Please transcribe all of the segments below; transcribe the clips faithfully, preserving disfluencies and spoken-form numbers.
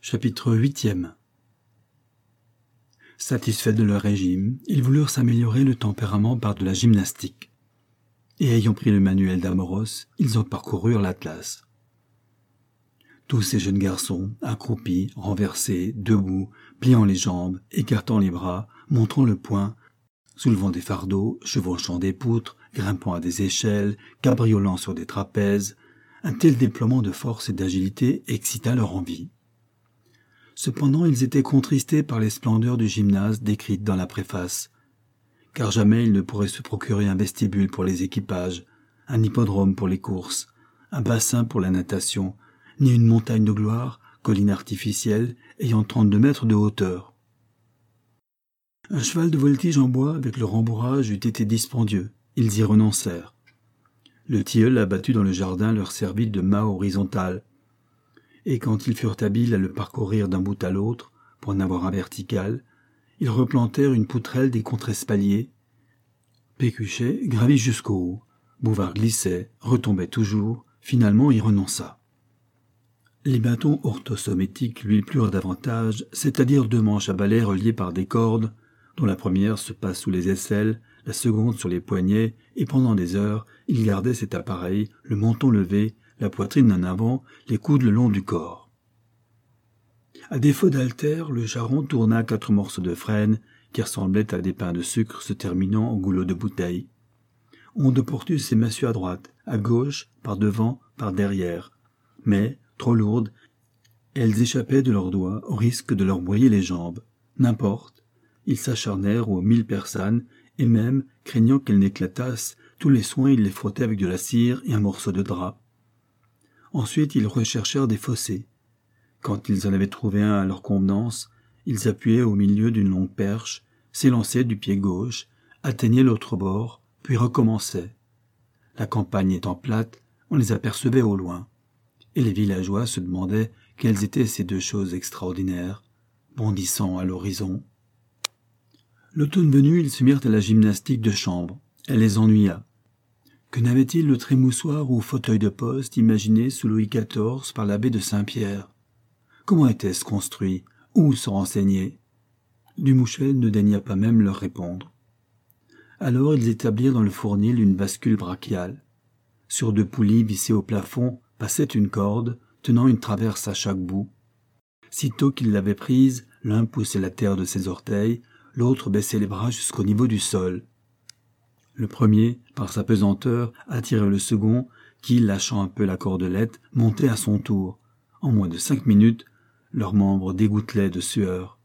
Chapitre huitième. Satisfaits de leur régime, ils voulurent s'améliorer le tempérament par de la gymnastique. Et ayant pris le manuel d'Amoros, ils en parcoururent l'atlas. Tous ces jeunes garçons, accroupis, renversés, debout, pliant les jambes, écartant les bras, montrant le poing, soulevant des fardeaux, chevauchant des poutres, grimpant à des échelles, cabriolant sur des trapèzes, un tel déploiement de force et d'agilité excita leur envie. Cependant, ils étaient contristés par les splendeurs du gymnase décrites dans la préface, car jamais ils ne pourraient se procurer un vestibule pour les équipages, un hippodrome pour les courses, un bassin pour la natation, ni une montagne de gloire, colline artificielle, ayant trente-deux mètres de hauteur. Un cheval de voltige en bois avec le rembourrage eût été dispendieux, ils y renoncèrent. Le tilleul abattu dans le jardin leur servit de mât horizontal, et quand ils furent habiles à le parcourir d'un bout à l'autre, pour en avoir un vertical, ils replantèrent une poutrelle des contre-espaliers. Pécuchet gravit jusqu'au haut, Bouvard glissait, retombait toujours, finalement y renonça. Les bâtons orthosométiques lui plurent davantage, c'est-à-dire deux manches à balai reliées par des cordes, dont la première se passe sous les aisselles, la seconde sur les poignets, et pendant des heures, il gardait cet appareil, le menton levé, la poitrine en avant, les coudes le long du corps. À défaut d'haltères, le charron tourna quatre morceaux de frêne, qui ressemblaient à des pains de sucre se terminant en goulot de bouteille. On de Portus et massue à droite, à gauche, par devant, par derrière. Mais, trop lourdes, elles échappaient de leurs doigts au risque de leur broyer les jambes. N'importe, ils s'acharnèrent aux mille persanes, et même, craignant qu'elles n'éclatassent, tous les soins ils les frottaient avec de la cire et un morceau de drap. Ensuite, ils recherchèrent des fossés. Quand ils en avaient trouvé un à leur convenance, ils appuyaient au milieu d'une longue perche, s'élançaient du pied gauche, atteignaient l'autre bord, puis recommençaient. La campagne étant plate, on les apercevait au loin, et les villageois se demandaient quelles étaient ces deux choses extraordinaires, bondissant à l'horizon. L'automne venu, ils se mirent à la gymnastique de chambre. Elle les ennuya. Que n'avait-il le trémoussoir ou fauteuil de poste imaginé sous Louis quatorze par l'abbé de Saint-Pierre? Comment était-ce construit? Où se renseigner? Dumouchel ne daigna pas même leur répondre. Alors ils établirent dans le fournil une bascule brachiale. Sur deux poulies vissées au plafond passait une corde, tenant une traverse à chaque bout. Sitôt qu'ils l'avaient prise, l'un poussait la terre de ses orteils, l'autre baissait les bras jusqu'au niveau du sol. Le premier, par sa pesanteur, attirait le second, qui, lâchant un peu la cordelette, montait à son tour. En moins de cinq minutes, leurs membres dégouttelaient de sueur.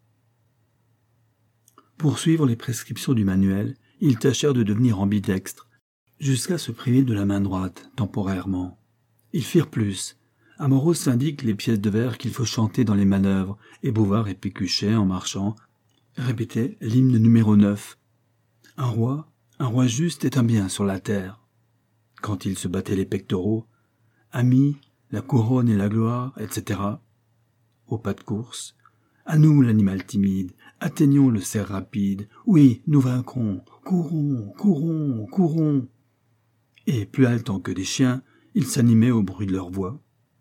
Pour suivre les prescriptions du manuel, ils tâchèrent de devenir ambidextres, jusqu'à se priver de la main droite, temporairement. Ils firent plus. Amoros indique les pièces de vers qu'il faut chanter dans les manœuvres, et Bouvard et Pécuchet, en marchant, répétaient l'hymne numéro neuf. Un roi, un roi juste est un bien sur la terre. Quand il se battait les pectoraux, amis, la couronne et la gloire, et cetera. Au pas de course, à nous l'animal timide, atteignons le cerf rapide, oui, nous vaincrons, courons, courons, courons. Et plus haletants que des chiens, ils s'animaient au bruit de leur voix.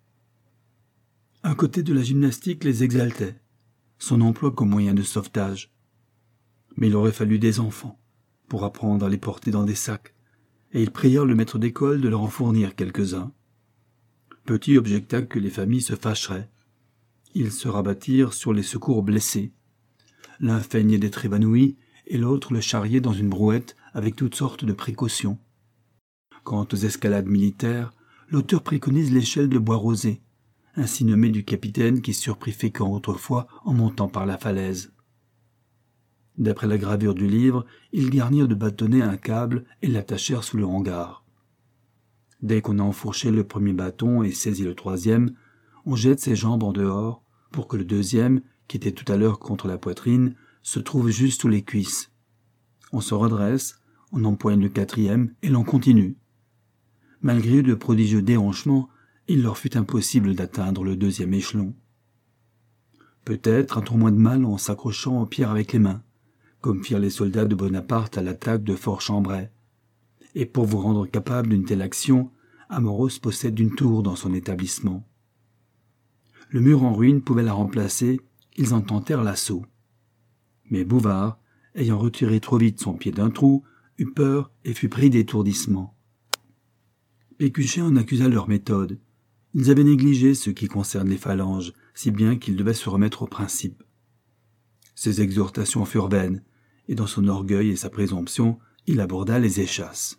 Un côté de la gymnastique les exaltait, son emploi comme moyen de sauvetage. Mais il aurait fallu des enfants pour apprendre à les porter dans des sacs, et ils prièrent le maître d'école de leur en fournir quelques-uns. Petit objecta que les familles se fâcheraient. Ils se rabattirent sur les secours aux blessés. L'un feignait d'être évanoui, et l'autre le charriait dans une brouette avec toutes sortes de précautions. Quant aux escalades militaires, l'auteur préconise l'échelle de bois rosé, ainsi nommée du capitaine qui surprit Fécamp autrefois en montant par la falaise. D'après la gravure du livre, ils garnirent de bâtonnets un câble et l'attachèrent sous le hangar. Dès qu'on a enfourché le premier bâton et saisi le troisième, on jette ses jambes en dehors pour que le deuxième, qui était tout à l'heure contre la poitrine, se trouve juste sous les cuisses. On se redresse, on empoigne le quatrième et l'on continue. Malgré de prodigieux déhanchements, il leur fut impossible d'atteindre le deuxième échelon. Peut-être un tour moins de mal en s'accrochant aux pierres avec les mains, comme firent les soldats de Bonaparte à l'attaque de Fort-Chambray. Et pour vous rendre capable d'une telle action, Amoros possède une tour dans son établissement. Le mur en ruine pouvait la remplacer, ils en tentèrent l'assaut. Mais Bouvard, ayant retiré trop vite son pied d'un trou, eut peur et fut pris d'étourdissement. Pécuchet en accusa leur méthode. Ils avaient négligé ce qui concerne les phalanges, si bien qu'ils devaient se remettre au principe. Ses exhortations furent vaines, et dans son orgueil et sa présomption, il aborda les échasses.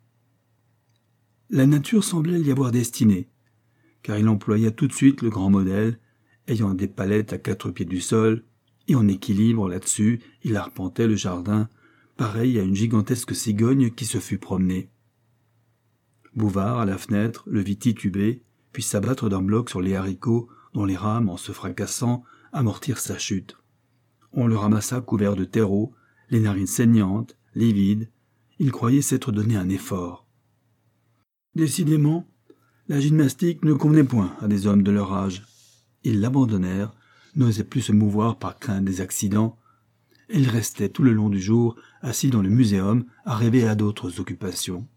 La nature semblait l'y avoir destiné, car il employa tout de suite le grand modèle, ayant des palettes à quatre pieds du sol, et en équilibre là-dessus, il arpentait le jardin, pareil à une gigantesque cigogne qui se fût promenée. Bouvard, à la fenêtre, le vit tituber, puis s'abattre d'un bloc sur les haricots, dont les rames, en se fracassant, amortirent sa chute. On le ramassa couvert de terreau, les narines saignantes, livides. Il croyait s'être donné un effort. Décidément, la gymnastique ne convenait point à des hommes de leur âge. Ils l'abandonnèrent, n'osaient plus se mouvoir par crainte des accidents, et ils restaient tout le long du jour assis dans le muséum à rêver à d'autres occupations.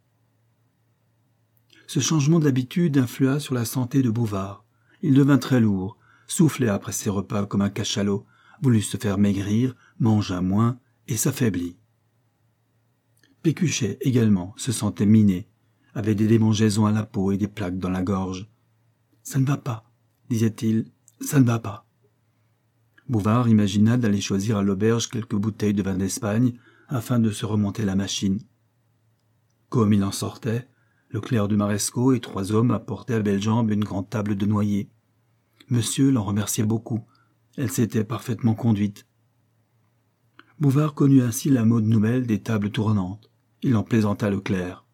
Ce changement d'habitude influa sur la santé de Bouvard. Il devint très lourd, soufflait après ses repas comme un cachalot, voulut se faire maigrir, mangea moins et s'affaiblit. Pécuchet également se sentait miné, avait des démangeaisons à la peau et des plaques dans la gorge. « Ça ne va pas, » disait-il, « ça ne va pas. » Bouvard imagina d'aller choisir à l'auberge quelques bouteilles de vin d'Espagne afin de se remonter la machine. Comme il en sortait, le clerc de Marescot et trois hommes apportaient à Bellejambe une grande table de noyer. Monsieur l'en remerciait beaucoup. Elle s'était parfaitement conduite. Bouvard connut ainsi la mode nouvelle des tables tournantes. Il en plaisanta le clerc.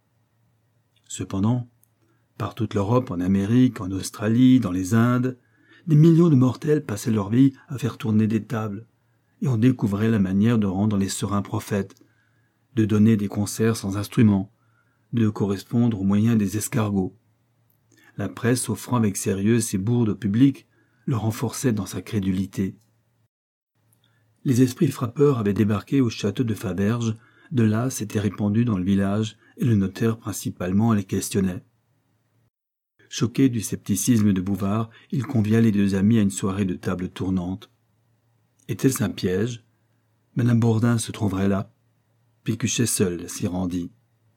Cependant, par toute l'Europe, en Amérique, en Australie, dans les Indes, des millions de mortels passaient leur vie à faire tourner des tables, et on découvrait la manière de rendre les serins prophètes, de donner des concerts sans instruments, de correspondre aux moyens des escargots. La presse, offrant avec sérieux ses bourdes au public, le renforçait dans sa crédulité. Les esprits frappeurs avaient débarqué au château de Faverges, de là s'étaient répandus dans le village, et le notaire principalement les questionnait. Choqué du scepticisme de Bouvard, il convia les deux amis à une soirée de table tournante. Était-ce un piège? Madame Bourdin se trouverait là. Pécuchet seul s'y rendit.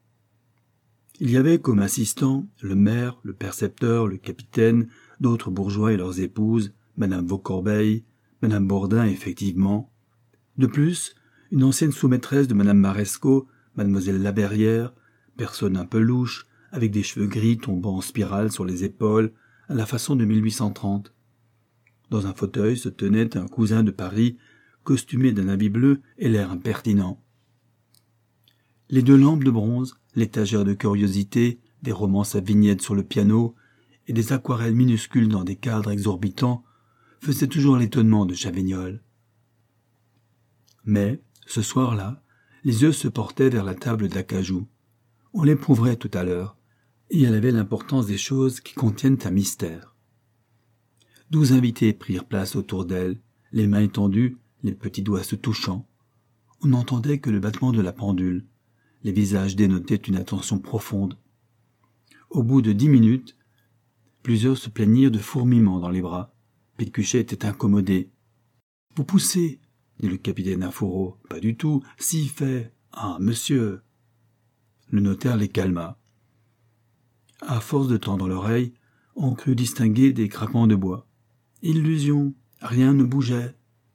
Il y avait comme assistants le maire, le percepteur, le capitaine, d'autres bourgeois et leurs épouses, Madame Vaucorbeil, Madame Bourdin effectivement. De plus, une ancienne sous-maîtresse de Madame Marescot, Mademoiselle Laverrière, personne un peu louche, avec des cheveux gris tombant en spirale sur les épaules, à la façon de mille huit cent trente. Dans un fauteuil se tenait un cousin de Paris, costumé d'un habit bleu et l'air impertinent. Les deux lampes de bronze, l'étagère de curiosités, des romances à vignettes sur le piano et des aquarelles minuscules dans des cadres exorbitants faisaient toujours l'étonnement de Chavaignol. Mais, ce soir-là, les yeux se portaient vers la table d'acajou. On l'éprouverait tout à l'heure, et elle avait l'importance des choses qui contiennent un mystère. Douze invités prirent place autour d'elle, les mains étendues, les petits doigts se touchant. On n'entendait que le battement de la pendule. Les visages dénotaient une attention profonde. Au bout de dix minutes, plusieurs se plaignirent de fourmillements dans les bras. Pécuchet était incommodé. « Vous poussez !» dit le capitaine à fourreau. « Pas du tout, si fait. Ah, monsieur !» Le notaire les calma. À force de tendre l'oreille, on crut distinguer des craquements de bois. Illusion, rien ne bougeait.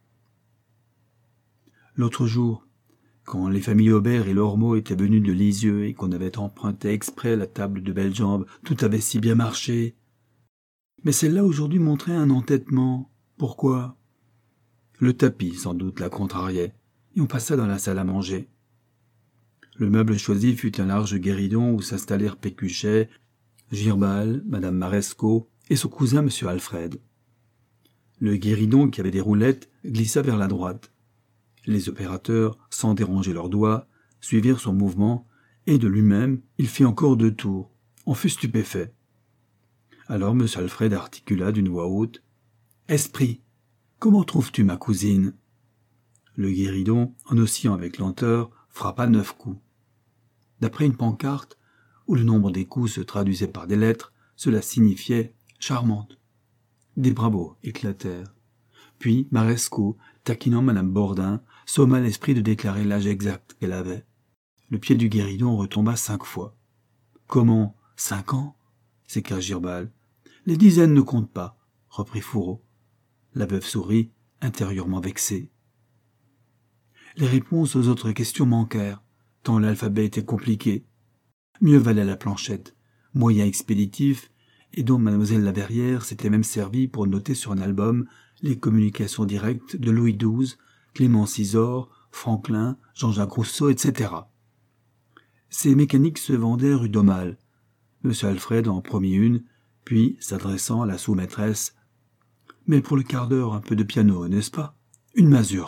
L'autre jour, quand les familles Aubert et Lormeau étaient venus de Lisieux et qu'on avait emprunté exprès la table de Bellejambe, tout avait si bien marché. Mais celle-là aujourd'hui montrait un entêtement. Pourquoi? Le tapis, sans doute, la contrariait, et on passa dans la salle à manger. Le meuble choisi fut un large guéridon où s'installèrent Pécuchet, Girbal, Madame Marescot et son cousin Monsieur Alfred. Le guéridon, qui avait des roulettes, glissa vers la droite. Les opérateurs, sans déranger leurs doigts, suivirent son mouvement, et de lui-même, il fit encore deux tours. On fut stupéfait. Alors M. Alfred articula d'une voix haute. « Esprit, comment trouves-tu ma cousine ?» Le guéridon, en oscillant avec lenteur, frappa neuf coups. D'après une pancarte, où le nombre des coups se traduisait par des lettres, cela signifiait « charmante ». Des bravos éclatèrent. Puis Marescot, taquinant Madame Bordin, somma l'esprit de déclarer l'âge exact qu'elle avait. Le pied du guéridon retomba cinq fois. « Comment, cinq ans ?» s'écria Girbal. « Les dizaines ne comptent pas, » reprit Fourreau. La veuve sourit, intérieurement vexée. Les réponses aux autres questions manquèrent, tant l'alphabet était compliqué. Mieux valait la planchette, moyen expéditif, et dont mademoiselle Laverrière s'était même servie pour noter sur un album les communications directes de Louis douze, Clémence Isor, Franklin, Jean-Jacques Rousseau, et cetera. Ces mécaniques se vendaient rue d'Aumale. Monsieur Alfred en promit une, puis, s'adressant à la sous-maîtresse, « Mais pour le quart d'heure, un peu de piano, n'est-ce pas? Une mazurque. »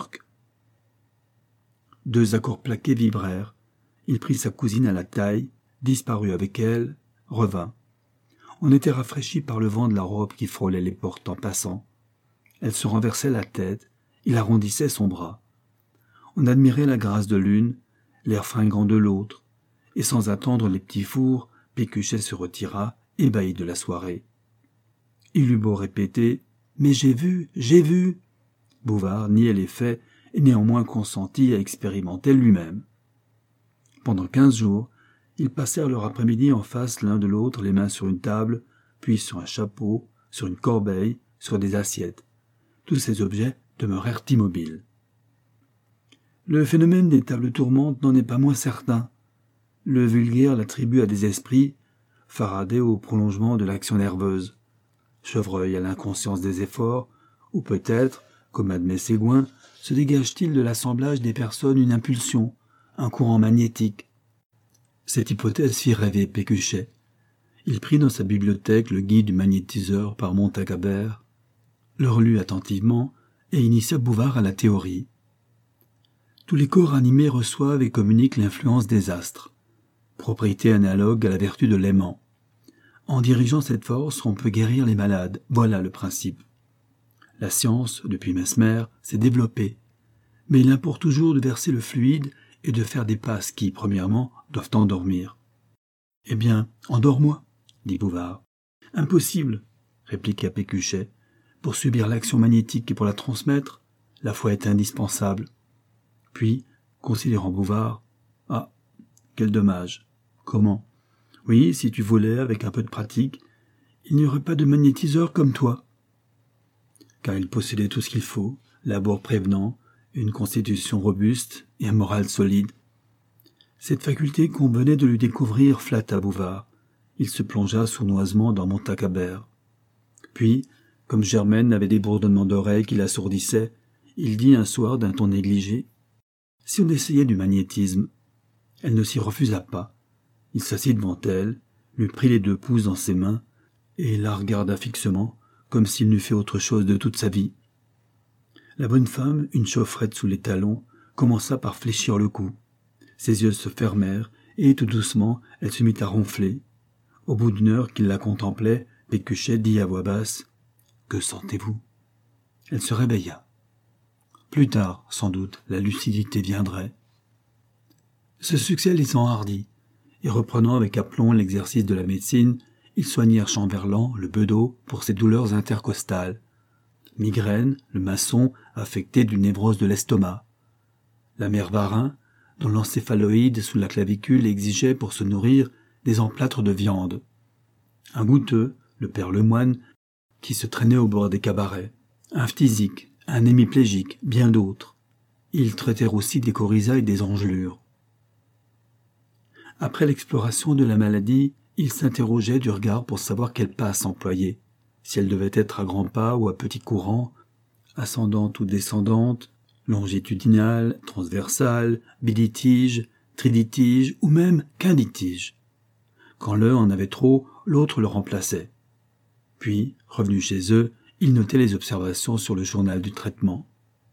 Deux accords plaqués vibrèrent. Il prit sa cousine à la taille, disparut avec elle, revint. On était rafraîchi par le vent de la robe qui frôlait les portes en passant. Elle se renversait la tête, il arrondissait son bras. On admirait la grâce de l'une, l'air fringant de l'autre, et sans attendre les petits fours, Pécuchet se retira, ébahi de la soirée. Il eut beau répéter « Mais j'ai vu, j'ai vu !» Bouvard niait les faits et néanmoins consentit à expérimenter lui-même. Pendant quinze jours, ils passèrent leur après-midi en face l'un de l'autre, les mains sur une table, puis sur un chapeau, sur une corbeille, sur des assiettes. Tous ces objets demeurèrent immobiles. Le phénomène des tables tourmentes n'en est pas moins certain. Le vulgaire l'attribue à des esprits, Faraday au prolongement de l'action nerveuse, Chevreuil à l'inconscience des efforts, ou peut-être, comme admet Séguin, se dégage-t-il de l'assemblage des personnes une impulsion, un courant magnétique. Cette hypothèse fit rêver Pécuchet. Il prit dans sa bibliothèque le guide du magnétiseur par Montagabert, le relut attentivement et initia Bouvard à la théorie. Tous les corps animés reçoivent et communiquent l'influence des astres, propriété analogue à la vertu de l'aimant. En dirigeant cette force, on peut guérir les malades, voilà le principe. La science, depuis Mesmer, s'est développée, mais il importe toujours de verser le fluide et de faire des passes qui, premièrement, doivent endormir. « Eh bien, endors-moi, » dit Bouvard. « Impossible, » répliqua Pécuchet. « Pour subir l'action magnétique et pour la transmettre, la foi est indispensable. » Puis, considérant Bouvard, « Ah, quel dommage. Comment ? Oui, si tu voulais, avec un peu de pratique, il n'y aurait pas de magnétiseur comme toi. » Car il possédait tout ce qu'il faut, l'abord prévenant, une constitution robuste et un moral solide. Cette faculté qu'on venait de lui découvrir flatta Bouvard. Il se plongea sournoisement dans Montagabert. Puis, comme Germaine avait des bourdonnements d'oreilles qui l'assourdissaient, il dit un soir d'un ton négligé « Si on essayait du magnétisme ?» Elle ne s'y refusa pas. Il s'assit devant elle, lui prit les deux pouces dans ses mains et la regarda fixement, comme s'il n'eût fait autre chose de toute sa vie. La bonne femme, une chaufferette sous les talons, commença par fléchir le cou. Ses yeux se fermèrent et, tout doucement, elle se mit à ronfler. Au bout d'une heure qu'il la contemplait, Pécuchet dit à voix basse « Que sentez-vous » Elle se réveilla. Plus tard, sans doute, la lucidité viendrait. Ce succès les enhardit, et reprenant avec aplomb l'exercice de la médecine, ils soignèrent Chamberland, le bedeau, pour ses douleurs intercostales. Migraine, le maçon, affecté d'une névrose de l'estomac. La mère Varin, dont l'encéphaloïde sous la clavicule exigeait pour se nourrir des emplâtres de viande. Un goutteux, le père Lemoine, qui se traînait au bord des cabarets. Un phthisique, un hémiplégique, bien d'autres. Ils traitèrent aussi des coryza et des engelures. Après l'exploration de la maladie, il s'interrogeait du regard pour savoir quelle passe employer, si elle devait être à grands pas ou à petits courants, ascendante ou descendante, longitudinale, transversale, bilitige, triditige ou même quinditige. Quand l'un en avait trop, l'autre le remplaçait. Puis, revenus chez eux, ils notaient les observations sur le journal du traitement.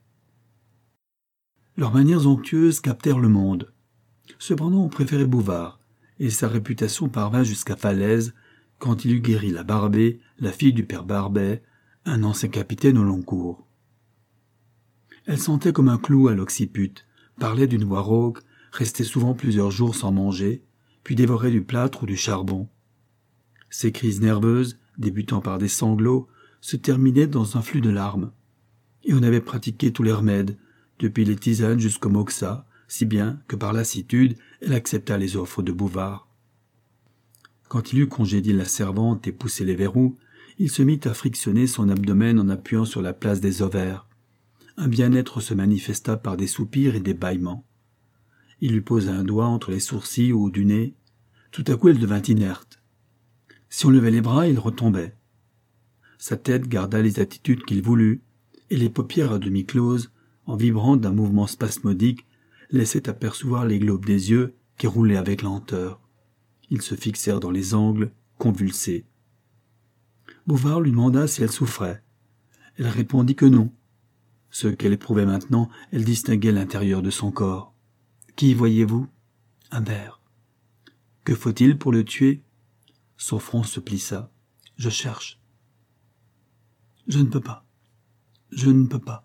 Leurs manières onctueuses captèrent le monde. Cependant, on préférait Bouvard, et sa réputation parvint jusqu'à Falaise, quand il eut guéri la Barbée, la fille du père Barbet, un ancien capitaine au long cours. Elle sentait comme un clou à l'occiput, parlait d'une voix rauque, restait souvent plusieurs jours sans manger, puis dévorait du plâtre ou du charbon. Ses crises nerveuses, débutant par des sanglots, se terminait dans un flux de larmes. Et on avait pratiqué tous les remèdes, depuis les tisanes jusqu'au moxa, si bien que par lassitude, elle accepta les offres de Bouvard. Quand il eut congédié la servante et poussé les verrous, il se mit à frictionner son abdomen en appuyant sur la place des ovaires. Un bien-être se manifesta par des soupirs et des bâillements. Il lui posa un doigt entre les sourcils ou du nez. Tout à coup, elle devint inerte. Si on levait les bras, il retombait. Sa tête garda les attitudes qu'il voulut, et les paupières à demi closes, en vibrant d'un mouvement spasmodique, laissaient apercevoir les globes des yeux qui roulaient avec lenteur. Ils se fixèrent dans les angles, convulsés. Bouvard lui demanda si elle souffrait. Elle répondit que non. Ce qu'elle éprouvait maintenant, elle distinguait l'intérieur de son corps. « Qui voyez-vous » ?« Un ver. »« Que faut-il pour le tuer ?» Son front se plissa. « Je cherche. »« Je ne peux pas. Je ne peux pas. »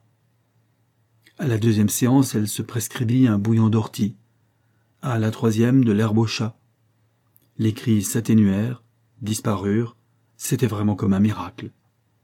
À la deuxième séance, elle se prescrivit un bouillon d'ortie. À la troisième, de l'herbe au chat. Les cris s'atténuèrent, disparurent. C'était vraiment comme un miracle.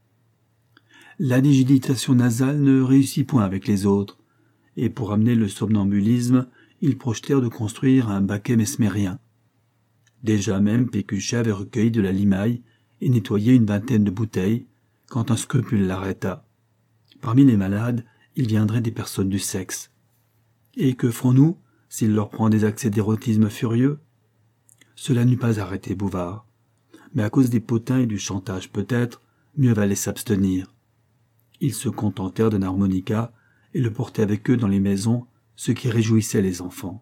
La digitation nasale ne réussit point avec les autres, et pour amener le somnambulisme, ils projetèrent de construire un baquet mesmérien. Déjà même, Pécuchet avait recueilli de la limaille et nettoyé une vingtaine de bouteilles, quand un scrupule l'arrêta. Parmi les malades, il viendrait des personnes du sexe. Et que ferons-nous s'il leur prend des accès d'érotisme furieux ? Cela n'eût pas arrêté Bouvard. Mais à cause des potins et du chantage peut-être, mieux valait s'abstenir. Ils se contentèrent d'un harmonica et le portaient avec eux dans les maisons, ce qui réjouissait les enfants.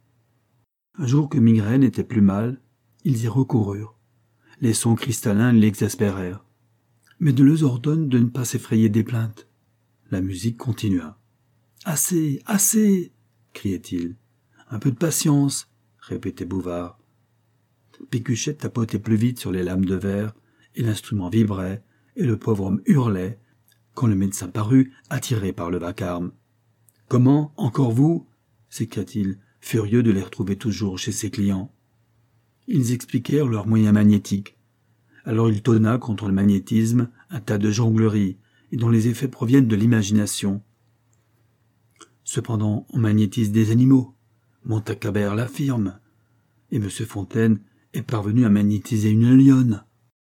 Un jour que Migraine était plus mal, ils y recoururent. Les sons cristallins l'exaspérèrent. Mais de leur ordonne de ne pas s'effrayer des plaintes. La musique continua. « Assez, assez !» criait-il. « Un peu de patience !» répétait Bouvard. Pécuchet tapotait plus vite sur les lames de verre, et l'instrument vibrait, et le pauvre homme hurlait, quand le médecin parut, attiré par le vacarme. « Comment, encore vous ?» s'écria-t-il, furieux de les retrouver toujours chez ses clients. Ils expliquèrent leurs moyens magnétiques. Alors il tonna contre le magnétisme un tas de jongleries, et dont les effets proviennent de l'imagination. Cependant, on magnétise des animaux. Montacabert l'affirme. Et M. Fontaine est parvenu à magnétiser une lionne.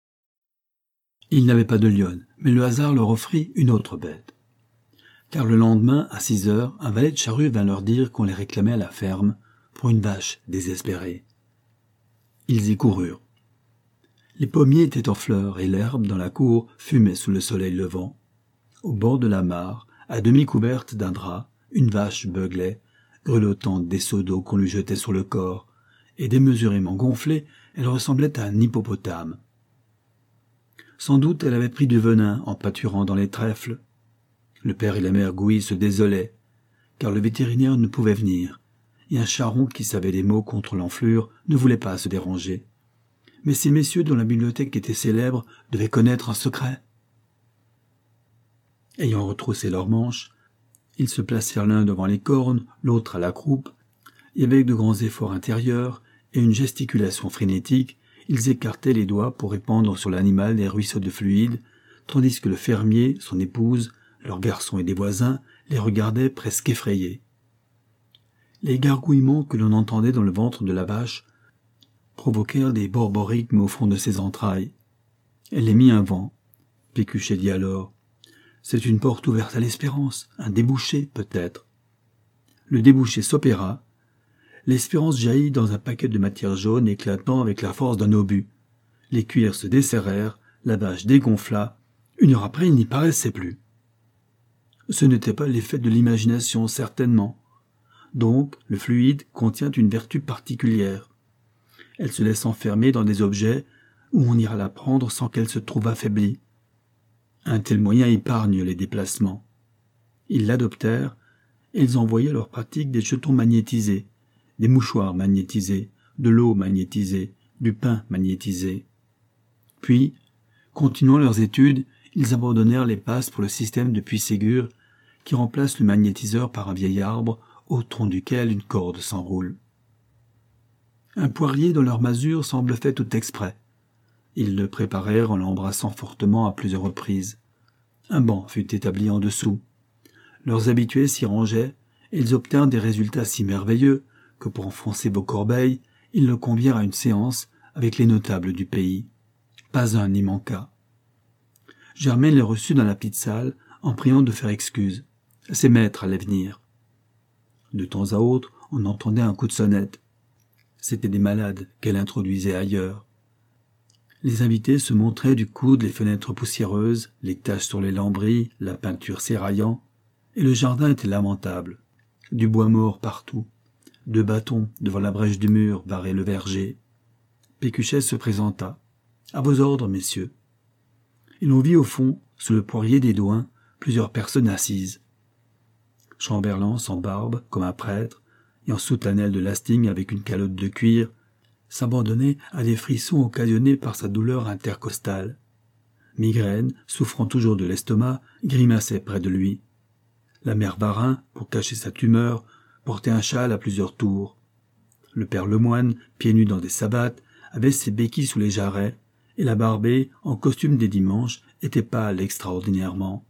Il n'avait pas de lionne, mais le hasard leur offrit une autre bête. Car le lendemain, à six heures, un valet de charrue vint leur dire qu'on les réclamait à la ferme pour une vache désespérée. Ils y coururent. Les pommiers étaient en fleurs et l'herbe dans la cour fumait sous le soleil levant. Au bord de la mare, à demi couverte d'un drap, une vache beuglait, grelottant des seaux d'eau qu'on lui jetait sur le corps, et démesurément gonflée, elle ressemblait à un hippopotame. Sans doute elle avait pris du venin en pâturant dans les trèfles. Le père et la mère Gouy se désolaient, car le vétérinaire ne pouvait venir, et un charron qui savait des mots contre l'enflure ne voulait pas se déranger. Mais ces messieurs dont la bibliothèque était célèbre devaient connaître un secret. Ayant retroussé leurs manches, ils se placèrent l'un devant les cornes, l'autre à la croupe, et avec de grands efforts intérieurs et une gesticulation frénétique, ils écartaient les doigts pour répandre sur l'animal des ruisseaux de fluide, tandis que le fermier, son épouse, leurs garçons et des voisins les regardaient presque effrayés. Les gargouillements que l'on entendait dans le ventre de la vache provoquèrent des borborigmes au fond de ses entrailles. Elle émit un vent. Pécuchet dit alors « C'est une porte ouverte à l'espérance, un débouché peut-être. » Le débouché s'opéra. L'espérance jaillit dans un paquet de matière jaune éclatant avec la force d'un obus. Les cuirs se desserrèrent, la vache dégonfla. Une heure après, il n'y paraissait plus. Ce n'était pas l'effet de l'imagination, certainement. Donc, le fluide contient une vertu particulière. Elle se laisse enfermer dans des objets où on ira la prendre sans qu'elle se trouve affaiblie. Un tel moyen épargne les déplacements. Ils l'adoptèrent et ils envoyaient à leur pratique des jetons magnétisés, des mouchoirs magnétisés, de l'eau magnétisée, du pain magnétisé. Puis, continuant leurs études, ils abandonnèrent les passes pour le système de Puységur qui remplace le magnétiseur par un vieil arbre au tronc duquel une corde s'enroule. Un poirier dans leur masure semble fait tout exprès. Ils le préparèrent en l'embrassant fortement à plusieurs reprises. Un banc fut établi en dessous. Leurs habitués s'y rangeaient, et ils obtinrent des résultats si merveilleux que pour enfoncer Beaucorbeil, ils le convièrent à une séance avec les notables du pays. Pas un n'y manqua. Germain les reçut dans la petite salle en priant de faire excuse. Ses maîtres allaient venir. De temps à autre, on entendait un coup de sonnette. C'étaient des malades qu'elle introduisait ailleurs. Les invités se montraient du coude les fenêtres poussiéreuses, les taches sur les lambris, la peinture s'éraillant, et le jardin était lamentable. Du bois mort partout. Deux bâtons devant la brèche du mur barraient le verger. Pécuchet se présenta. « À vos ordres, messieurs. » Et l'on vit au fond, sous le poirier des douins, plusieurs personnes assises. Chamberlain, sans barbe, comme un prêtre, et en soutanelle de lasting avec une calotte de cuir, s'abandonnait à des frissons occasionnés par sa douleur intercostale. Migraine, souffrant toujours de l'estomac, grimaçait près de lui. La mère Varin, pour cacher sa tumeur, portait un châle à plusieurs tours. Le père Lemoine, pieds nus dans des savates, avait ses béquilles sous les jarrets, et la Barbée, en costume des dimanches, était pâle extraordinairement.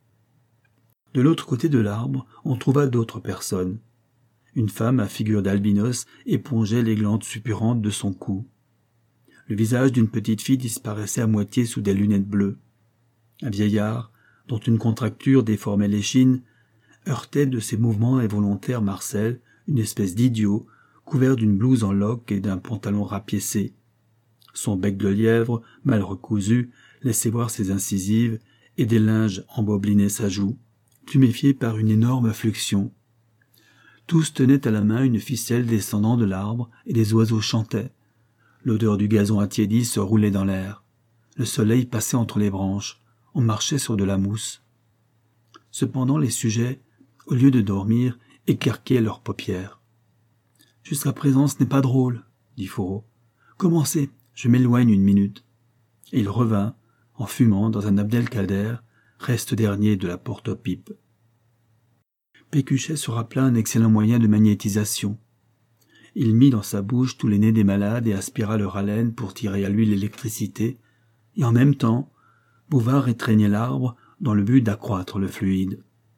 De l'autre côté de l'arbre, on trouva d'autres personnes. Une femme à figure d'albinos épongeait les glandes suppurantes de son cou. Le visage d'une petite fille disparaissait à moitié sous des lunettes bleues. Un vieillard, dont une contracture déformait l'échine, heurtait de ses mouvements involontaires Marcel, une espèce d'idiot, couvert d'une blouse en loques et d'un pantalon rapiécé. Son bec de lièvre, mal recousu, laissait voir ses incisives, et des linges embobelinaient sa joue, tuméfiée par une énorme affliction. Tous tenaient à la main une ficelle descendant de l'arbre, et des oiseaux chantaient. L'odeur du gazon attiédi se roulait dans l'air. Le soleil passait entre les branches. On marchait sur de la mousse. Cependant les sujets, au lieu de dormir, écarquaient leurs paupières. « Jusqu'à présent, ce n'est pas drôle, » dit Fourreau. « Commencez, je m'éloigne une minute. » Et il revint, en fumant dans un Abdelkader, reste dernier de la porte aux pipes. Pécuchet se rappela un excellent moyen de magnétisation. Il mit dans sa bouche tous les nez des malades et aspira leur haleine pour tirer à lui l'électricité, et en même temps, Bouvard étreignait l'arbre dans le but d'accroître le fluide.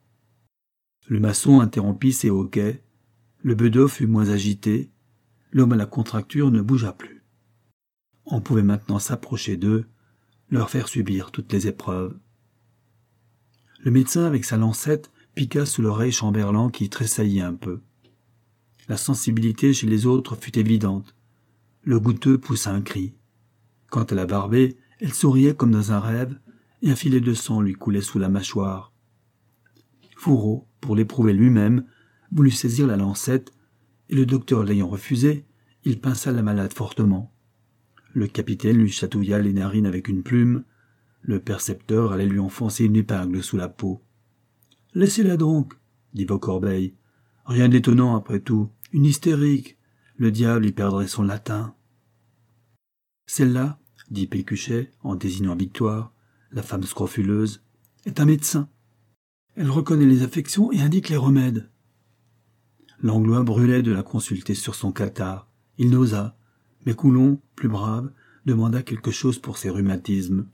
Le maçon interrompit ses hoquets, le bedeau fut moins agité, l'homme à la contracture ne bougea plus. On pouvait maintenant s'approcher d'eux, leur faire subir toutes les épreuves. Le médecin, avec sa lancette, piqua sous l'oreille Chamberlain qui tressaillit un peu. La sensibilité chez les autres fut évidente. Le goutteux poussa un cri. Quant à la Barbée, elle souriait comme dans un rêve, et un filet de sang lui coulait sous la mâchoire. Fourreau, pour l'éprouver lui-même, voulut saisir la lancette, et le docteur l'ayant refusé, il pinça la malade fortement. Le capitaine lui chatouilla les narines avec une plume, le percepteur allait lui enfoncer une épingle sous la peau. « Laissez-la donc, » dit Beaucorbeil. « Rien d'étonnant après tout, une hystérique, le diable y perdrait son latin. »« Celle-là, » dit Pécuchet, en désignant Victoire, la femme scrofuleuse, « est un médecin. Elle reconnaît les affections et indique les remèdes. » Langlois brûlait de la consulter sur son catarrhe. Il n'osa, mais Coulon, plus brave, demanda quelque chose pour ses rhumatismes.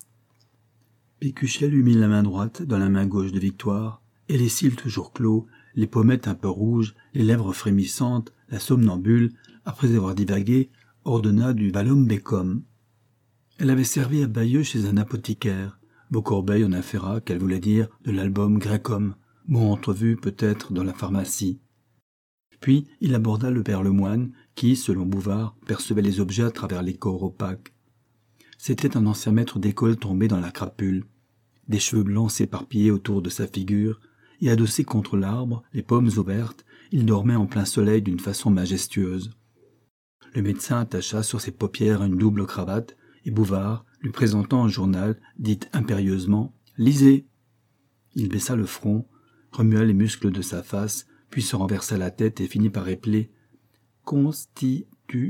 Pécuchet lui mit la main droite dans la main gauche de Victoire, et les cils toujours clos, les pommettes un peu rouges, les lèvres frémissantes, la somnambule, après avoir divagué, ordonna du Valum Becum. Elle avait servi à Bayeux chez un apothicaire. Beaucorbeil en inféra qu'elle voulait dire de l'album Grecum, mot entrevu peut-être dans la pharmacie. Puis il aborda le père Lemoine, qui, selon Bouvard, percevait les objets à travers les corps opaques. C'était un ancien maître d'école tombé dans la crapule. Des cheveux blancs s'éparpillaient autour de sa figure, et adossé contre l'arbre, les paumes ouvertes, il dormait en plein soleil d'une façon majestueuse. Le médecin attacha sur ses paupières une double cravate, et Bouvard, lui présentant un journal, dit impérieusement « Lisez !» Il baissa le front, remua les muscles de sa face, puis se renversa la tête et finit par épeler « Constitutionnel ».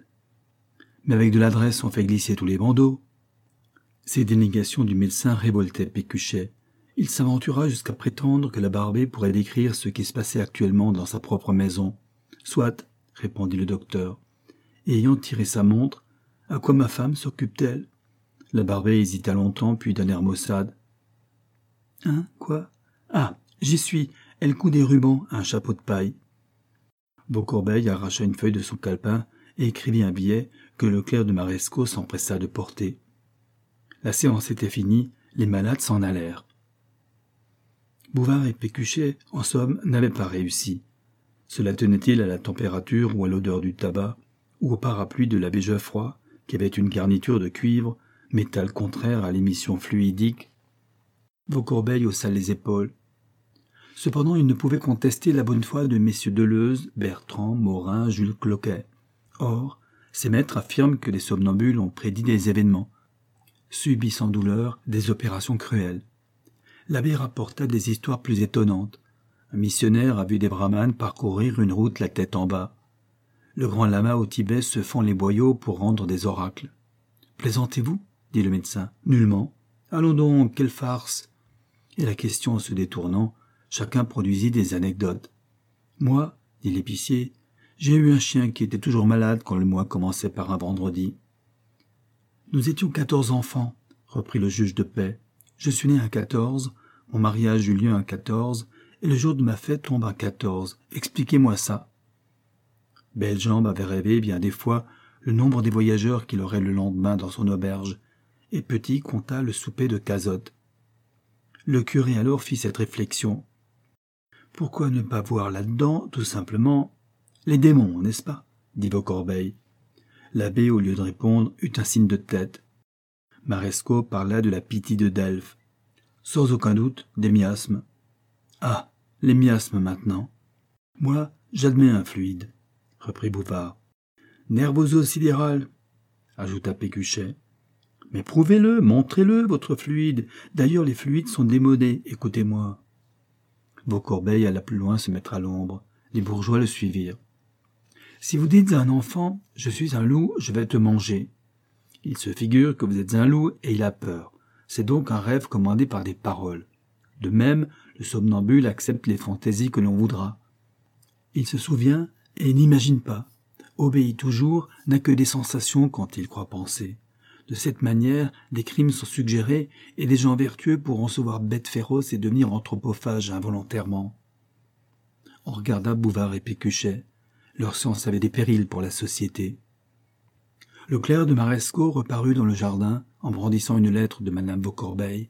Mais avec de l'adresse on fait glisser tous les bandeaux. Ces dénégations du médecin révoltaient Pécuchet. Il s'aventura jusqu'à prétendre que la Barbée pourrait décrire ce qui se passait actuellement dans sa propre maison. « Soit », répondit le docteur, et ayant tiré sa montre, À quoi ma femme s'occupe-t-elle » La Barbet hésita longtemps, puis d'un air maussade. « Hein, quoi ? Ah, j'y suis. Elle coud des rubans à un chapeau de paille. » Beaucorbeil arracha une feuille de son calepin et écrivit un billet que le clerc de Marescot s'empressa de porter. La séance était finie, les malades s'en allèrent. Bouvard et Pécuchet, en somme, n'avaient pas réussi. Cela tenait-il à la température ou à l'odeur du tabac, ou au parapluie de l'abbé Geoffroy, qui avait une garniture de cuivre, métal contraire à l'émission fluidique? Beaucorbeil haussa les épaules. Cependant, il ne pouvait contester la bonne foi de messieurs Deleuze, Bertrand, Morin, Jules Cloquet. Or, ces maîtres affirment que les somnambules ont prédit des événements, subi sans douleur des opérations cruelles. L'abbé rapporta des histoires plus étonnantes. Un missionnaire a vu des brahmanes parcourir une route la tête en bas. Le grand lama au Tibet se fend les boyaux pour rendre des oracles. « Plaisantez-vous » dit le médecin. « Nullement. Allons donc, quelle farce !» Et la question se détournant, chacun produisit des anecdotes. « Moi, dit l'épicier, j'ai eu un chien qui était toujours malade quand le mois commençait par un vendredi. »« Nous étions quatorze enfants, reprit le juge de paix. Je suis né à quatorze, mon mariage eut lieu à quatorze, et le jour de ma fête tombe à quatorze. Expliquez-moi ça. » Bellemare avait rêvé bien des fois le nombre des voyageurs qu'il aurait le lendemain dans son auberge, et Petit compta le souper de cazotte. Le curé alors fit cette réflexion. Pourquoi ne pas voir là-dedans, tout simplement, les démons, n'est-ce pas? Dit Beaucorbeil. L'abbé, au lieu de répondre, eut un signe de tête. Marescot parla de la Pythie de Delphes. Sans aucun doute, des miasmes. Ah, les miasmes maintenant. Moi, j'admets un fluide, reprit Bouvard. Nervoso-sidéral, ajouta Pécuchet. Mais prouvez-le, montrez-le, votre fluide. D'ailleurs, les fluides sont démodés, écoutez-moi. Beaucorbeil alla plus loin se mettre à l'ombre. Les bourgeois le suivirent. Si vous dites à un enfant, je suis un loup, je vais te manger. Il se figure que vous êtes un loup et il a peur. C'est donc un rêve commandé par des paroles. De même, le somnambule accepte les fantaisies que l'on voudra. Il se souvient et n'imagine pas, obéit toujours, n'a que des sensations quand il croit penser. De cette manière, des crimes sont suggérés et des gens vertueux pourront se voir bêtes féroces et devenir anthropophages involontairement. On regarda Bouvard et Pécuchet. Leur science avait des périls pour la société. Le clerc de Marescot reparut dans le jardin en brandissant une lettre de madame Beaucorbeil.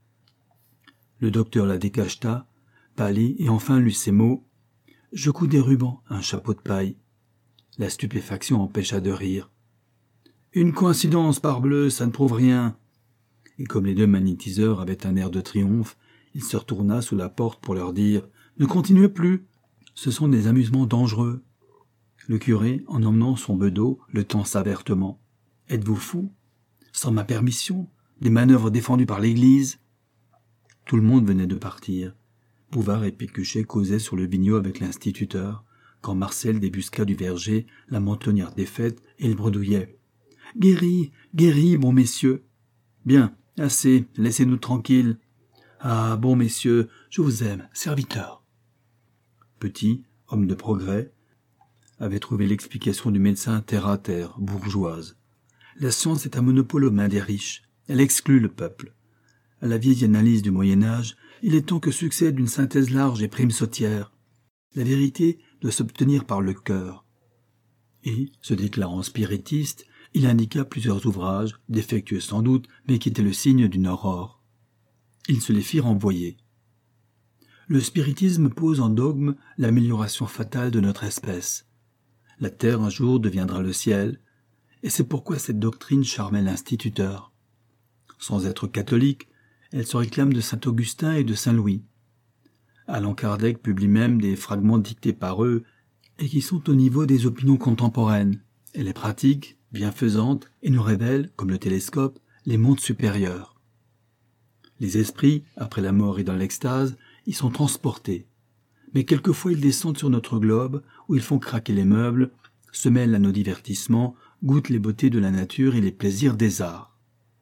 Le docteur la décacheta, pâlit et enfin lut ces mots. « Je couds des rubans, un chapeau de paille. » La stupéfaction empêcha de rire. « Une coïncidence, parbleu, ça ne prouve rien. » Et comme les deux magnétiseurs avaient un air de triomphe, il se retourna sous la porte pour leur dire « Ne continuez plus, ce sont des amusements dangereux. » Le curé, en emmenant son bedeau, le tensa vertement. « Êtes-vous fou? Sans ma permission? Des manœuvres défendues par l'Église ?» Tout le monde venait de partir. Bouvard et Pécuchet causaient sur le biniou avec l'instituteur, quand Marcel débusqua du verger la mentonnière défaite et il bredouillait. « Guéri, guéri, bon messieurs. Bien, assez, laissez-nous tranquilles. Ah, bon messieurs, je vous aime, serviteur. » Petit, homme de progrès, avait trouvé l'explication du médecin terre à terre, bourgeoise. La science est un monopole aux mains des riches. Elle exclut le peuple. À la vieille analyse du Moyen-Âge, il est temps que succède une synthèse large et prime sautière. La vérité doit s'obtenir par le cœur. Et, se déclarant spiritiste, il indiqua plusieurs ouvrages, défectueux sans doute, mais qui étaient le signe d'une aurore. Il se les fit renvoyer. Le spiritisme pose en dogme l'amélioration fatale de notre espèce. La terre un jour deviendra le ciel, et c'est pourquoi cette doctrine charmait l'instituteur. Sans être catholique, elle se réclame de saint Augustin et de saint Louis. Allan Kardec publie même des fragments dictés par eux et qui sont au niveau des opinions contemporaines. Elle est pratique, bienfaisante et nous révèle, comme le télescope, les mondes supérieurs. Les esprits, après la mort et dans l'extase, y sont transportés. Mais quelquefois ils descendent sur notre globe, où ils font craquer les meubles, se mêlent à nos divertissements, goûtent les beautés de la nature et les plaisirs des arts.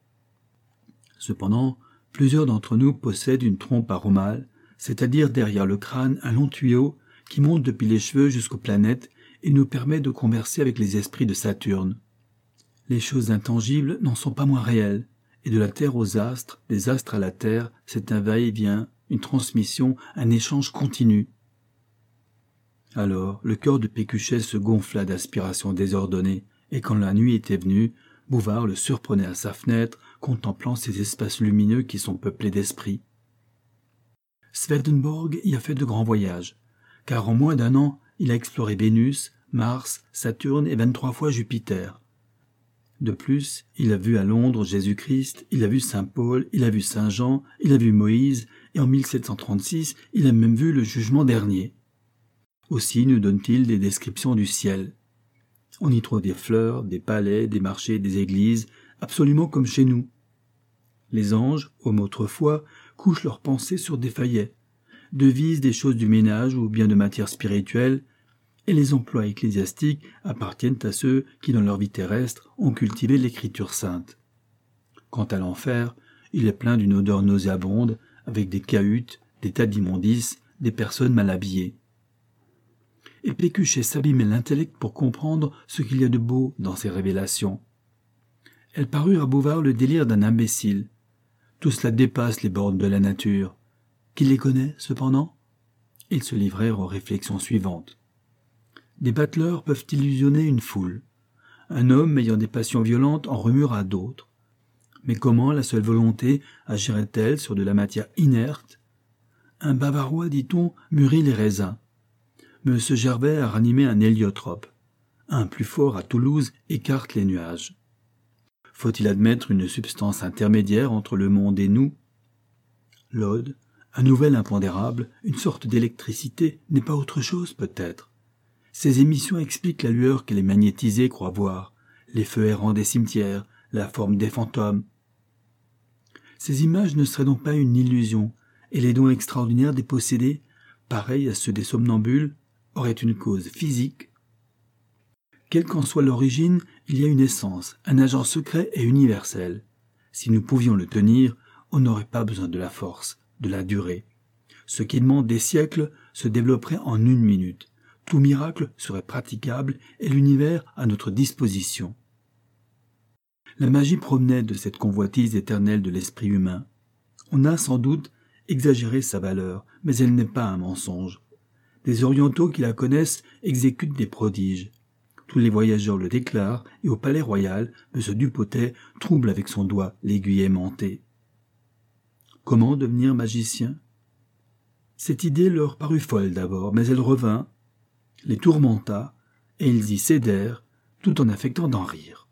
Cependant, plusieurs d'entre nous possèdent une trompe aromale, c'est-à-dire derrière le crâne un long tuyau qui monte depuis les cheveux jusqu'aux planètes et nous permet de converser avec les esprits de Saturne. Les choses intangibles n'en sont pas moins réelles, et de la Terre aux astres, des astres à la Terre, c'est un va-et-vient, une transmission, un échange continu. Alors, le cœur de Pécuchet se gonfla d'aspirations désordonnées, et quand la nuit était venue, Bouvard le surprenait à sa fenêtre, contemplant ces espaces lumineux qui sont peuplés d'esprits. Swedenborg y a fait de grands voyages, car en moins d'un an, il a exploré Vénus, Mars, Saturne et vingt-trois fois Jupiter. De plus, il a vu à Londres Jésus-Christ, il a vu Saint Paul, il a vu Saint Jean, il a vu Moïse, et en mille sept cent trente-six, il a même vu le jugement dernier. Aussi nous donne-t-il des descriptions du ciel. On y trouve des fleurs, des palais, des marchés, des églises, absolument comme chez nous. Les anges, comme autrefois, couchent leurs pensées sur des feuillets, devisent des choses du ménage ou bien de matière spirituelle, et les emplois ecclésiastiques appartiennent à ceux qui, dans leur vie terrestre, ont cultivé l'écriture sainte. Quant à l'enfer, il est plein d'une odeur nauséabonde, avec des cahutes, des tas d'immondices, des personnes mal habillées. Et Pécuchet s'abîmait l'intellect pour comprendre ce qu'il y a de beau dans ces révélations. Elles parurent à Bouvard le délire d'un imbécile. Tout cela dépasse les bornes de la nature. Qui les connaît, cependant? Ils se livrèrent aux réflexions suivantes. Des battleurs peuvent illusionner une foule. Un homme ayant des passions violentes en remuera d'autres. Mais comment la seule volonté agirait-elle sur de la matière inerte? Un Bavarois, dit-on, mûrit les raisins. Monsieur Gervais a ranimé un héliotrope. Un plus fort à Toulouse écarte les nuages. Faut-il admettre une substance intermédiaire entre le monde et nous? L'ode, un nouvel impondérable, une sorte d'électricité, n'est pas autre chose peut-être. Ces émissions expliquent la lueur que les magnétisés croient voir, les feux errants des cimetières, la forme des fantômes. Ces images ne seraient donc pas une illusion, et les dons extraordinaires des possédés, pareils à ceux des somnambules, auraient une cause physique. Quelle qu'en soit l'origine, il y a une essence, un agent secret et universel. Si nous pouvions le tenir, on n'aurait pas besoin de la force, de la durée. Ce qui demande des siècles se développerait en une minute. Tout miracle serait praticable et l'univers à notre disposition. La magie provenait de cette convoitise éternelle de l'esprit humain. On a sans doute exagéré sa valeur, mais elle n'est pas un mensonge. Des orientaux qui la connaissent exécutent des prodiges. Tous les voyageurs le déclarent, et au palais royal, M. Dupotet trouble avec son doigt l'aiguille aimantée. Comment devenir magicien? Cette idée leur parut folle d'abord, mais elle revint, les tourmenta, et ils y cédèrent, tout en affectant d'en rire.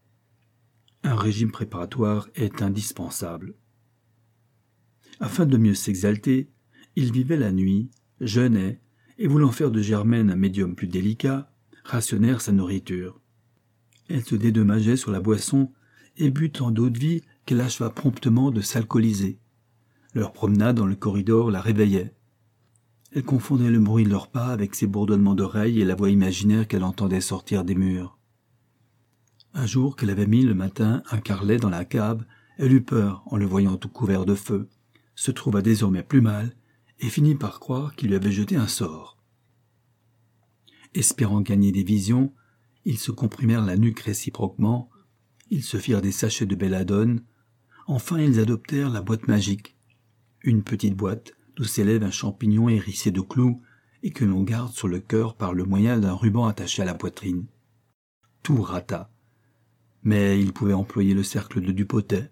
Un régime préparatoire est indispensable. Afin de mieux s'exalter, ils vivaient la nuit, jeûnaient, et voulant faire de Germaine un médium plus délicat, rationnèrent sa nourriture. Elle se dédommageait sur la boisson et but tant d'eau-de-vie qu'elle acheva promptement de s'alcooliser. Leur promenade dans le corridor la réveillait. Elle confondait le bruit de leurs pas avec ses bourdonnements d'oreilles et la voix imaginaire qu'elle entendait sortir des murs. Un jour qu'elle avait mis le matin un carlet dans la cave, elle eut peur en le voyant tout couvert de feu, se trouva désormais plus mal et finit par croire qu'il lui avait jeté un sort. Espérant gagner des visions, ils se comprimèrent la nuque réciproquement, ils se firent des sachets de belladone, enfin ils adoptèrent la boîte magique, une petite boîte d'où s'élève un champignon hérissé de clous et que l'on garde sur le cœur par le moyen d'un ruban attaché à la poitrine. Tout rata, mais ils pouvaient employer le cercle de Dupotet.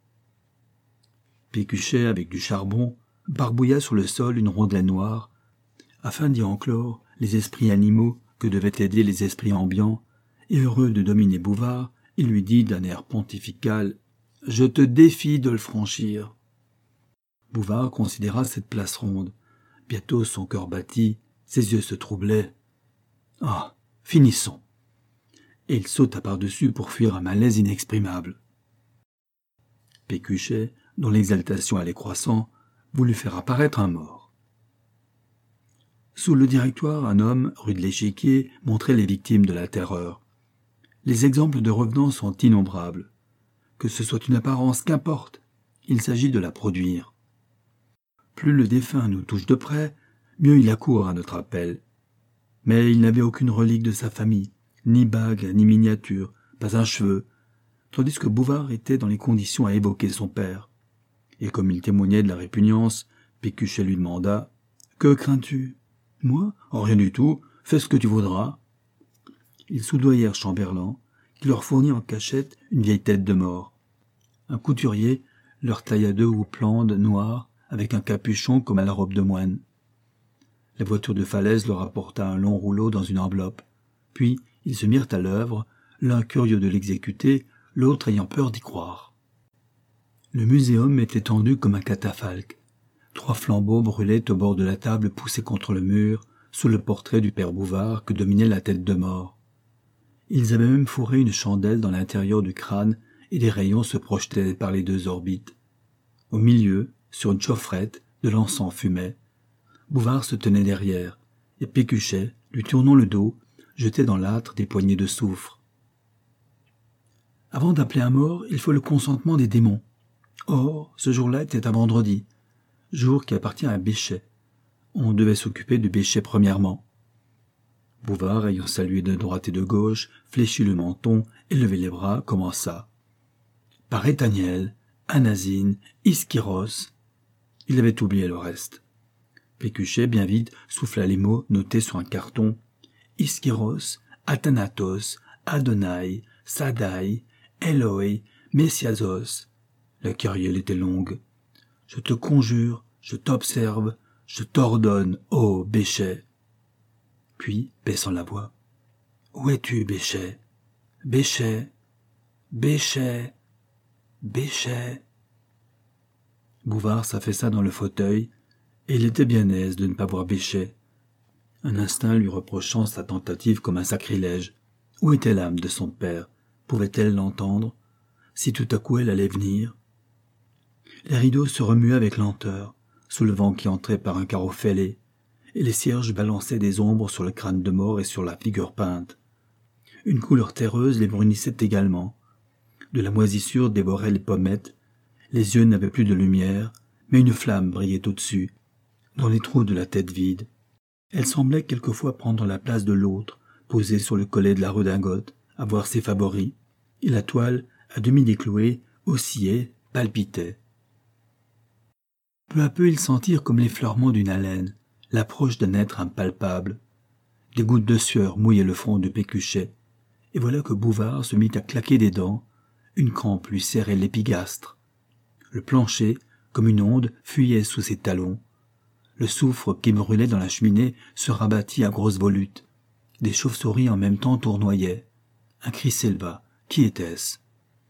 Pécuchet, avec du charbon, barbouilla sur le sol une rondelle noire, afin d'y enclore les esprits animaux que devaient aider les esprits ambiants, et heureux de dominer Bouvard, il lui dit d'un air pontifical « Je te défie de le franchir ». Bouvard considéra cette place ronde. Bientôt son cœur battit, ses yeux se troublaient. « Ah, finissons !» Et il sauta par-dessus pour fuir un malaise inexprimable. Pécuchet, dont l'exaltation allait croissant, voulut faire apparaître un mort. Sous le directoire, un homme, rue de l'Échiquier, montrait les victimes de la terreur. Les exemples de revenants sont innombrables. Que ce soit une apparence, qu'importe, il s'agit de la produire. Plus le défunt nous touche de près, mieux il accourt à notre appel. Mais il n'avait aucune relique de sa famille, ni bague, ni miniature, pas un cheveu, tandis que Bouvard était dans les conditions à évoquer son père. Et comme il témoignait de la répugnance, Pécuchet lui demanda « Que crains-tu ?»« Moi ? Oh, rien du tout, fais ce que tu voudras. » Ils soudoyèrent Chamberlain, qui leur fournit en cachette une vieille tête de mort. Un couturier leur tailla deux houppelandes noires avec un capuchon comme à la robe de moine. La voiture de Falaise leur apporta un long rouleau dans une enveloppe. Puis ils se mirent à l'œuvre, l'un curieux de l'exécuter, l'autre ayant peur d'y croire. Le muséum était tendu comme un catafalque. Trois flambeaux brûlaient au bord de la table poussée contre le mur, sous le portrait du père Bouvard que dominait la tête de mort. Ils avaient même fourré une chandelle dans l'intérieur du crâne et des rayons se projetaient par les deux orbites. Au milieu, sur une chaufferette, de l'encens fumait. Bouvard se tenait derrière, et Pécuchet, lui tournant le dos, jetait dans l'âtre des poignées de soufre. Avant d'appeler un mort, il faut le consentement des démons. Or, ce jour-là était un vendredi, jour qui appartient à Béchet. On devait s'occuper de Béchet premièrement. Bouvard, ayant salué de droite et de gauche, fléchit le menton et levé les bras, commença. Par Étaniel, Anazine, Iskyros. Il avait oublié le reste. Pécuchet, bien vite, souffla les mots notés sur un carton. Iskyros, Athanatos, Adonai, Sadai, Eloi, Messiasos. La kyrielle était longue. Je te conjure, je t'observe, je t'ordonne, ô Béchet. Puis, baissant la voix. Où es-tu, Béchet? Béchet, Béchet, Béchet. Bouvard s'affaissa dans le fauteuil, et il était bien aise de ne pas voir Béchet. Un instinct lui reprochant sa tentative comme un sacrilège. Où était l'âme de son père? Pouvait-elle l'entendre? Si tout à coup elle allait venir? Les rideaux se remuaient avec lenteur, sous le vent qui entrait par un carreau fêlé, et les cierges balançaient des ombres sur le crâne de mort et sur la figure peinte. Une couleur terreuse les brunissait également. De la moisissure dévorait les pommettes. Les yeux n'avaient plus de lumière, mais une flamme brillait au-dessus, dans les trous de la tête vide. Elle semblait quelquefois prendre la place de l'autre, posée sur le collet de la redingote, à voir ses favoris, et la toile, à demi déclouée, oscillait, palpitait. Peu à peu ils sentirent comme l'effleurement d'une haleine, l'approche d'un être impalpable. Des gouttes de sueur mouillaient le front de Pécuchet, et voilà que Bouvard se mit à claquer des dents, une crampe lui serrait l'épigastre. Le plancher, comme une onde, fuyait sous ses talons. Le soufre qui brûlait dans la cheminée se rabattit à grosses volutes. Des chauves-souris en même temps tournoyaient. Un cri s'éleva. Qui était-ce?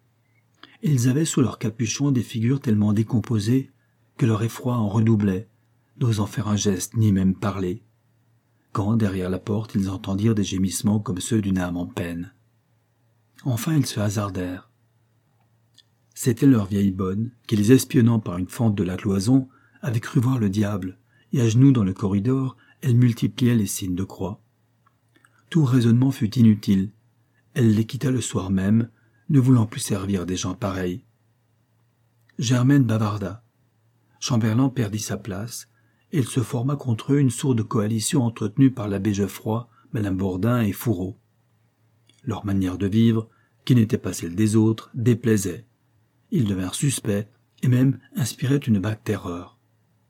Ils avaient sous leur capuchon des figures tellement décomposées que leur effroi en redoublait, n'osant faire un geste ni même parler. Quand, derrière la porte, ils entendirent des gémissements comme ceux d'une âme en peine. Enfin ils se hasardèrent. C'était leur vieille bonne, qui les espionnant par une fente de la cloison, avait cru voir le diable, et à genoux dans le corridor, elle multipliait les signes de croix. Tout raisonnement fut inutile. Elle les quitta le soir même, ne voulant plus servir des gens pareils. Germaine bavarda. Chamberlain perdit sa place, et il se forma contre eux une sourde coalition entretenue par l'abbé Geoffroy, madame Bourdin et Fourreau. Leur manière de vivre, qui n'était pas celle des autres, déplaisait. Ils devinrent suspects, et même inspiraient une vague terreur.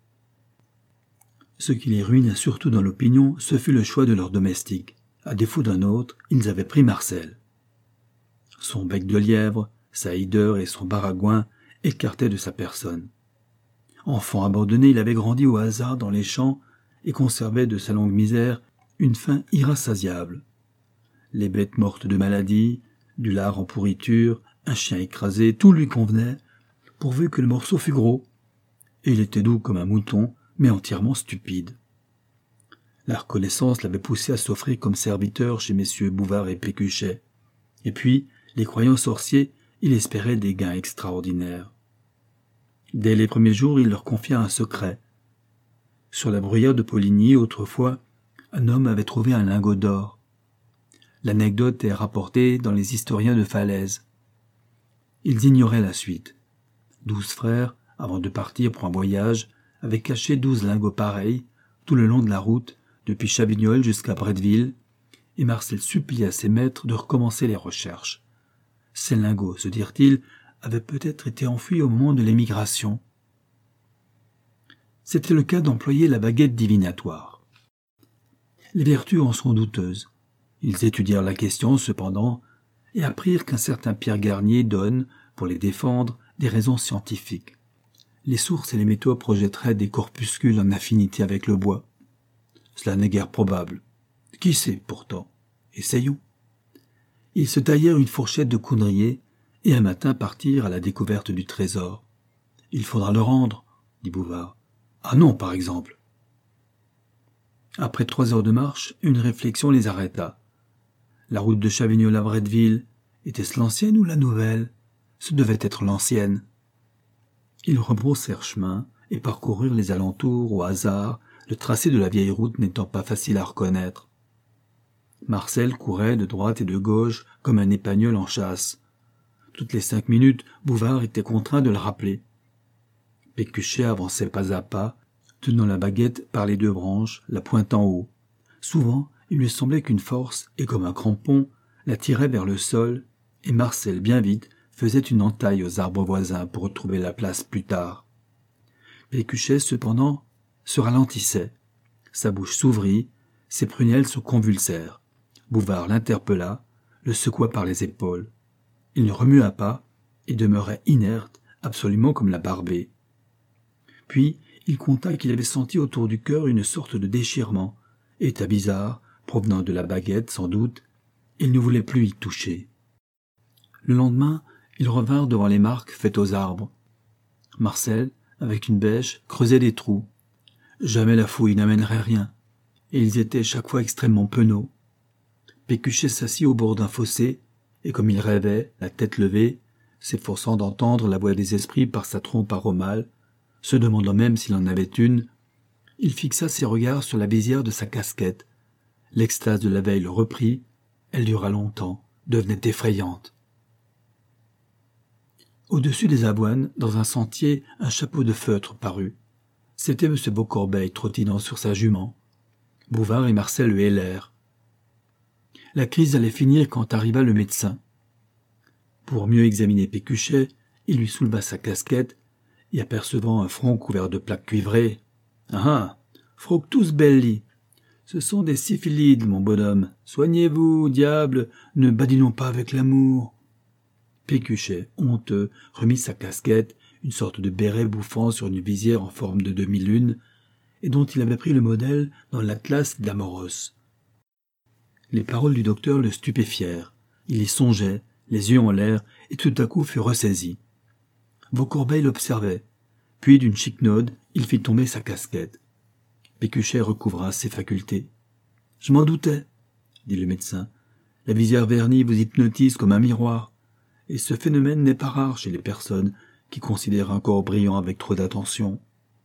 Ce qui les ruina surtout dans l'opinion, ce fut le choix de leur domestique. À défaut d'un autre, ils avaient pris Marcel. Son bec de lièvre, sa hideur et son baragouin écartaient de sa personne. Enfant abandonné, il avait grandi au hasard dans les champs et conservait de sa longue misère une faim irrassasiable. Les bêtes mortes de maladie, du lard en pourriture, un chien écrasé, tout lui convenait, pourvu que le morceau fût gros. Et il était doux comme un mouton, mais entièrement stupide. La reconnaissance l'avait poussé à s'offrir comme serviteur chez messieurs Bouvard et Pécuchet. Et puis, les croyants sorciers, il espérait des gains extraordinaires. Dès les premiers jours, il leur confia un secret. Sur la bruyère de Poligny, autrefois, un homme avait trouvé un lingot d'or. L'anecdote est rapportée dans les historiens de Falaise. Ils ignoraient la suite. Douze frères, avant de partir pour un voyage, avaient caché douze lingots pareils, tout le long de la route, depuis Chavignol jusqu'à Bretteville, et Marcel supplia ses maîtres de recommencer les recherches. Ces lingots, se dirent-ils, avaient peut-être été enfouis au moment de l'émigration. C'était le cas d'employer la baguette divinatoire. Les vertus en sont douteuses. Ils étudièrent la question, cependant, et apprirent qu'un certain Pierre Garnier donne, pour les défendre, des raisons scientifiques. Les sources et les métaux projetteraient des corpuscules en affinité avec le bois. Cela n'est guère probable. Qui sait, pourtant? Essayons. Ils se taillèrent une fourchette de coudrier et un matin partirent à la découverte du trésor. « Il faudra le rendre, » dit Bouvard. « Ah non, par exemple. » Après trois heures de marche, une réflexion les arrêta. La route de Chavignols à Bretteville, était-ce l'ancienne ou la nouvelle? Ce devait être l'ancienne. Ils rebroussèrent chemin et parcoururent les alentours au hasard, le tracé de la vieille route n'étant pas facile à reconnaître. Marcel courait de droite et de gauche comme un épagneul en chasse. Toutes les cinq minutes, Bouvard était contraint de le rappeler. Pécuchet avançait pas à pas, tenant la baguette par les deux branches, la pointe en haut. Souvent, il lui semblait qu'une force, et comme un crampon, la tirait vers le sol, et Marcel, bien vite, faisait une entaille aux arbres voisins pour retrouver la place plus tard. Pécuchet, cependant, se ralentissait. Sa bouche s'ouvrit, ses prunelles se convulsèrent. Bouvard l'interpella, le secoua par les épaules. Il ne remua pas et demeurait inerte, absolument comme la barbée. Puis, il conta qu'il avait senti autour du cœur une sorte de déchirement, état bizarre, provenant de la baguette sans doute. Il ne voulait plus y toucher. Le lendemain, ils revinrent devant les marques faites aux arbres. Marcel, avec une bêche, creusait des trous. Jamais la fouille n'amènerait rien, et ils étaient chaque fois extrêmement penauds. Pécuchet s'assit au bord d'un fossé, et comme il rêvait, la tête levée, s'efforçant d'entendre la voix des esprits par sa trompe aromale, se demandant même s'il en avait une, il fixa ses regards sur la visière de sa casquette. L'extase de la veille le reprit, elle dura longtemps, devenait effrayante. Au-dessus des avoines, dans un sentier, un chapeau de feutre parut. C'était M. Beaucorbeil trottinant sur sa jument. Bouvard et Marcel le hélèrent. La crise allait finir quand arriva le médecin. Pour mieux examiner Pécuchet, il lui souleva sa casquette et, apercevant un front couvert de plaques cuivrées, « Ah ah, fructus belli, ce sont des syphilides, mon bonhomme. Soignez-vous, diable, ne badinons pas avec l'amour. » Pécuchet, honteux, remit sa casquette, une sorte de béret bouffant sur une visière en forme de demi-lune, et dont il avait pris le modèle dans l'Atlas d'Amoros. Les paroles du docteur le stupéfièrent. Il y songeait, les yeux en l'air, et tout à coup fut ressaisi. Beaucorbeil l'observait. Puis, d'une chiquenaude, il fit tomber sa casquette. Pécuchet recouvra ses facultés. « Je m'en doutais, » dit le médecin. « La visière vernie vous hypnotise comme un miroir, et ce phénomène n'est pas rare chez les personnes qui considèrent un corps brillant avec trop d'attention. »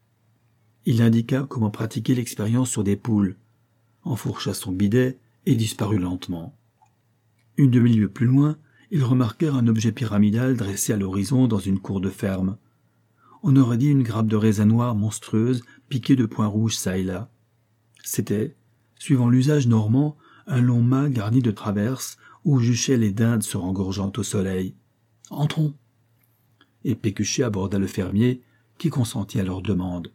Il indiqua comment pratiquer l'expérience sur des poules, enfourcha son bidet et disparut lentement. Une demi-lieue plus loin, ils remarquèrent un objet pyramidal dressé à l'horizon dans une cour de ferme. On aurait dit une grappe de raisin noir monstrueuse piquée de points rouges çà et là. C'était, suivant l'usage normand, un long mât garni de traverses où juchaient les dindes se rengorgeant au soleil. « Entrons !» Et Pécuchet aborda le fermier, qui consentit à leur demande.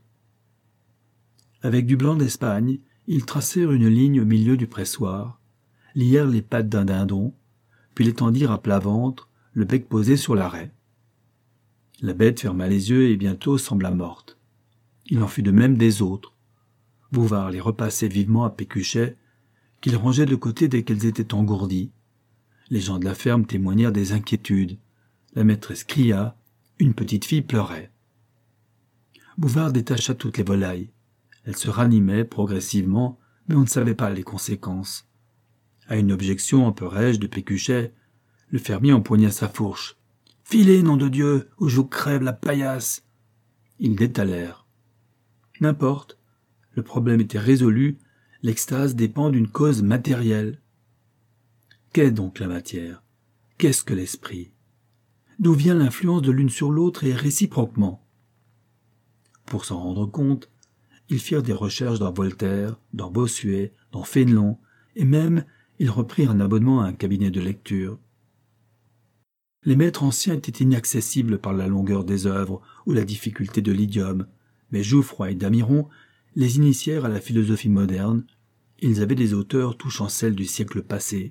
Avec du blanc d'Espagne, ils tracèrent une ligne au milieu du pressoir, lièrent les pattes d'un dindon, puis l'étendirent à plat ventre, le bec posé sur l'arrêt. La bête ferma les yeux et bientôt sembla morte. Il en fut de même des autres. Bouvard les repassait vivement à Pécuchet, qu'il rangeait de côté dès qu'elles étaient engourdies. Les gens de la ferme témoignèrent des inquiétudes. La maîtresse cria, une petite fille pleurait. Bouvard détacha toutes les volailles. Elles se ranimaient progressivement, mais on ne savait pas les conséquences. À une objection un peu rêche de Pécuchet, le fermier empoigna sa fourche. « Filez, nom de Dieu, ou je vous crève la paillasse !» Ils détalèrent. N'importe, le problème était résolu, l'extase dépend d'une cause matérielle. Qu'est donc la matière? Qu'est-ce que l'esprit? D'où vient l'influence de l'une sur l'autre et réciproquement? Pour s'en rendre compte, ils firent des recherches dans Voltaire, dans Bossuet, dans Fénelon, et même ils reprirent un abonnement à un cabinet de lecture. Les maîtres anciens étaient inaccessibles par la longueur des œuvres ou la difficulté de l'idiome, mais Jouffroy et Damiron les initièrent à la philosophie moderne. Ils avaient des auteurs touchant celles du siècle passé.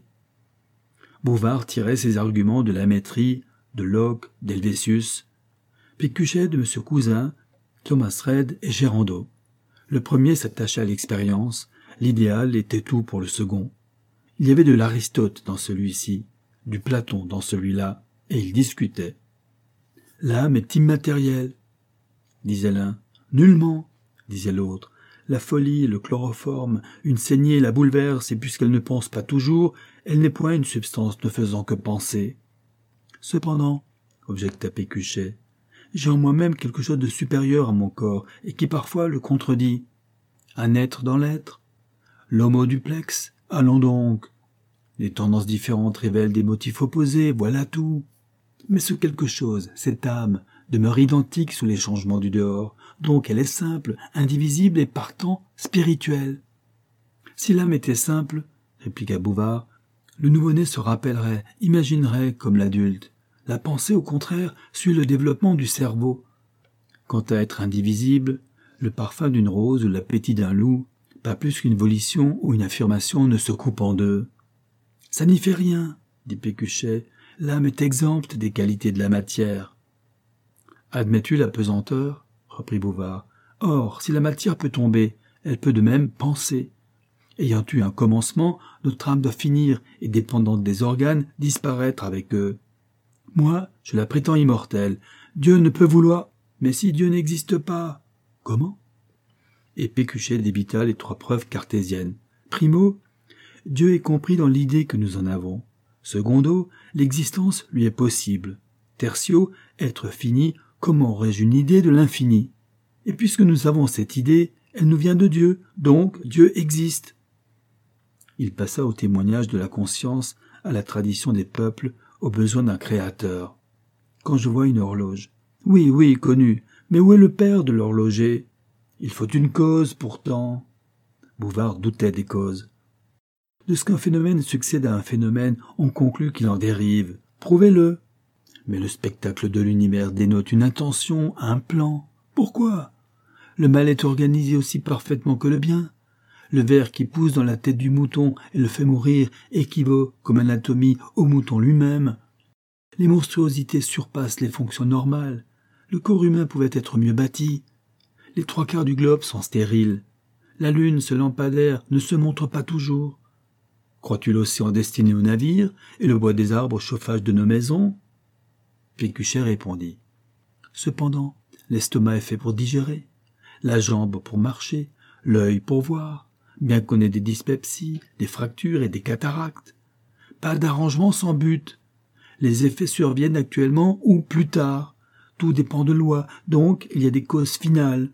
Bouvard tirait ses arguments de la Métrie, de Locke, d'Helvétius. Pécuchet de M. Cousin, Thomas Reid et Gérandeau. Le premier s'attachait à l'expérience, l'idéal était tout pour le second. Il y avait de l'Aristote dans celui-ci, du Platon dans celui-là, et ils discutaient. L'âme est immatérielle, disait l'un. Nullement, disait l'autre. La folie, le chloroforme, une saignée la bouleverse, et puisqu'elle ne pense pas toujours, elle n'est point une substance ne faisant que penser. Cependant, objecta Pécuchet, j'ai en moi-même quelque chose de supérieur à mon corps, et qui parfois le contredit. Un être dans l'être. L'homo duplex. Allons donc. Les tendances différentes révèlent des motifs opposés, voilà tout. Mais ce quelque chose, cette âme, demeure identique sous les changements du dehors, donc elle est simple, indivisible et partant spirituelle. Si l'âme était simple, répliqua Bouvard, le nouveau-né se rappellerait, imaginerait comme l'adulte. La pensée, au contraire, suit le développement du cerveau. Quant à être indivisible, le parfum d'une rose ou l'appétit d'un loup, pas plus qu'une volition ou une affirmation ne se coupe en deux. Ça n'y fait rien, dit Pécuchet, l'âme est exempte des qualités de la matière. Admets-tu la pesanteur ? Reprit Bouvard. Or, si la matière peut tomber, elle peut de même penser. Ayant eu un commencement, notre âme doit finir et, dépendante des organes, disparaître avec eux. Moi, je la prétends immortelle. Dieu ne peut vouloir... Mais si Dieu n'existe pas... Comment ? Et Pécuchet débita les trois preuves cartésiennes. Primo, Dieu est compris dans l'idée que nous en avons. Secondo, l'existence lui est possible. Tertio, être fini, comment aurais-je une idée de l'infini ? Et puisque nous avons cette idée, elle nous vient de Dieu, donc Dieu existe. Il passa au témoignage de la conscience, à la tradition des peuples, au besoin d'un créateur. Quand je vois une horloge. Oui, oui, connu, mais où est le père de l'horloger ? Il faut une cause, pourtant. Bouvard doutait des causes. De ce qu'un phénomène succède à un phénomène, on conclut qu'il en dérive. Prouvez-le. Mais le spectacle de l'univers dénote une intention, un plan. Pourquoi ? Le mal est organisé aussi parfaitement que le bien. Le ver qui pousse dans la tête du mouton et le fait mourir équivaut, comme anatomie, au mouton lui-même. Les monstruosités surpassent les fonctions normales. Le corps humain pouvait être mieux bâti. Les trois quarts du globe sont stériles. La lune, ce lampadaire, ne se montre pas toujours. Crois-tu l'océan destiné aux navires et le bois des arbres au chauffage de nos maisons ? Pécuchet répondit. Cependant, l'estomac est fait pour digérer, la jambe pour marcher, l'œil pour voir, bien qu'on ait des dyspepsies, des fractures et des cataractes. Pas d'arrangement sans but. Les effets surviennent actuellement ou plus tard. Tout dépend de loi, donc il y a des causes finales.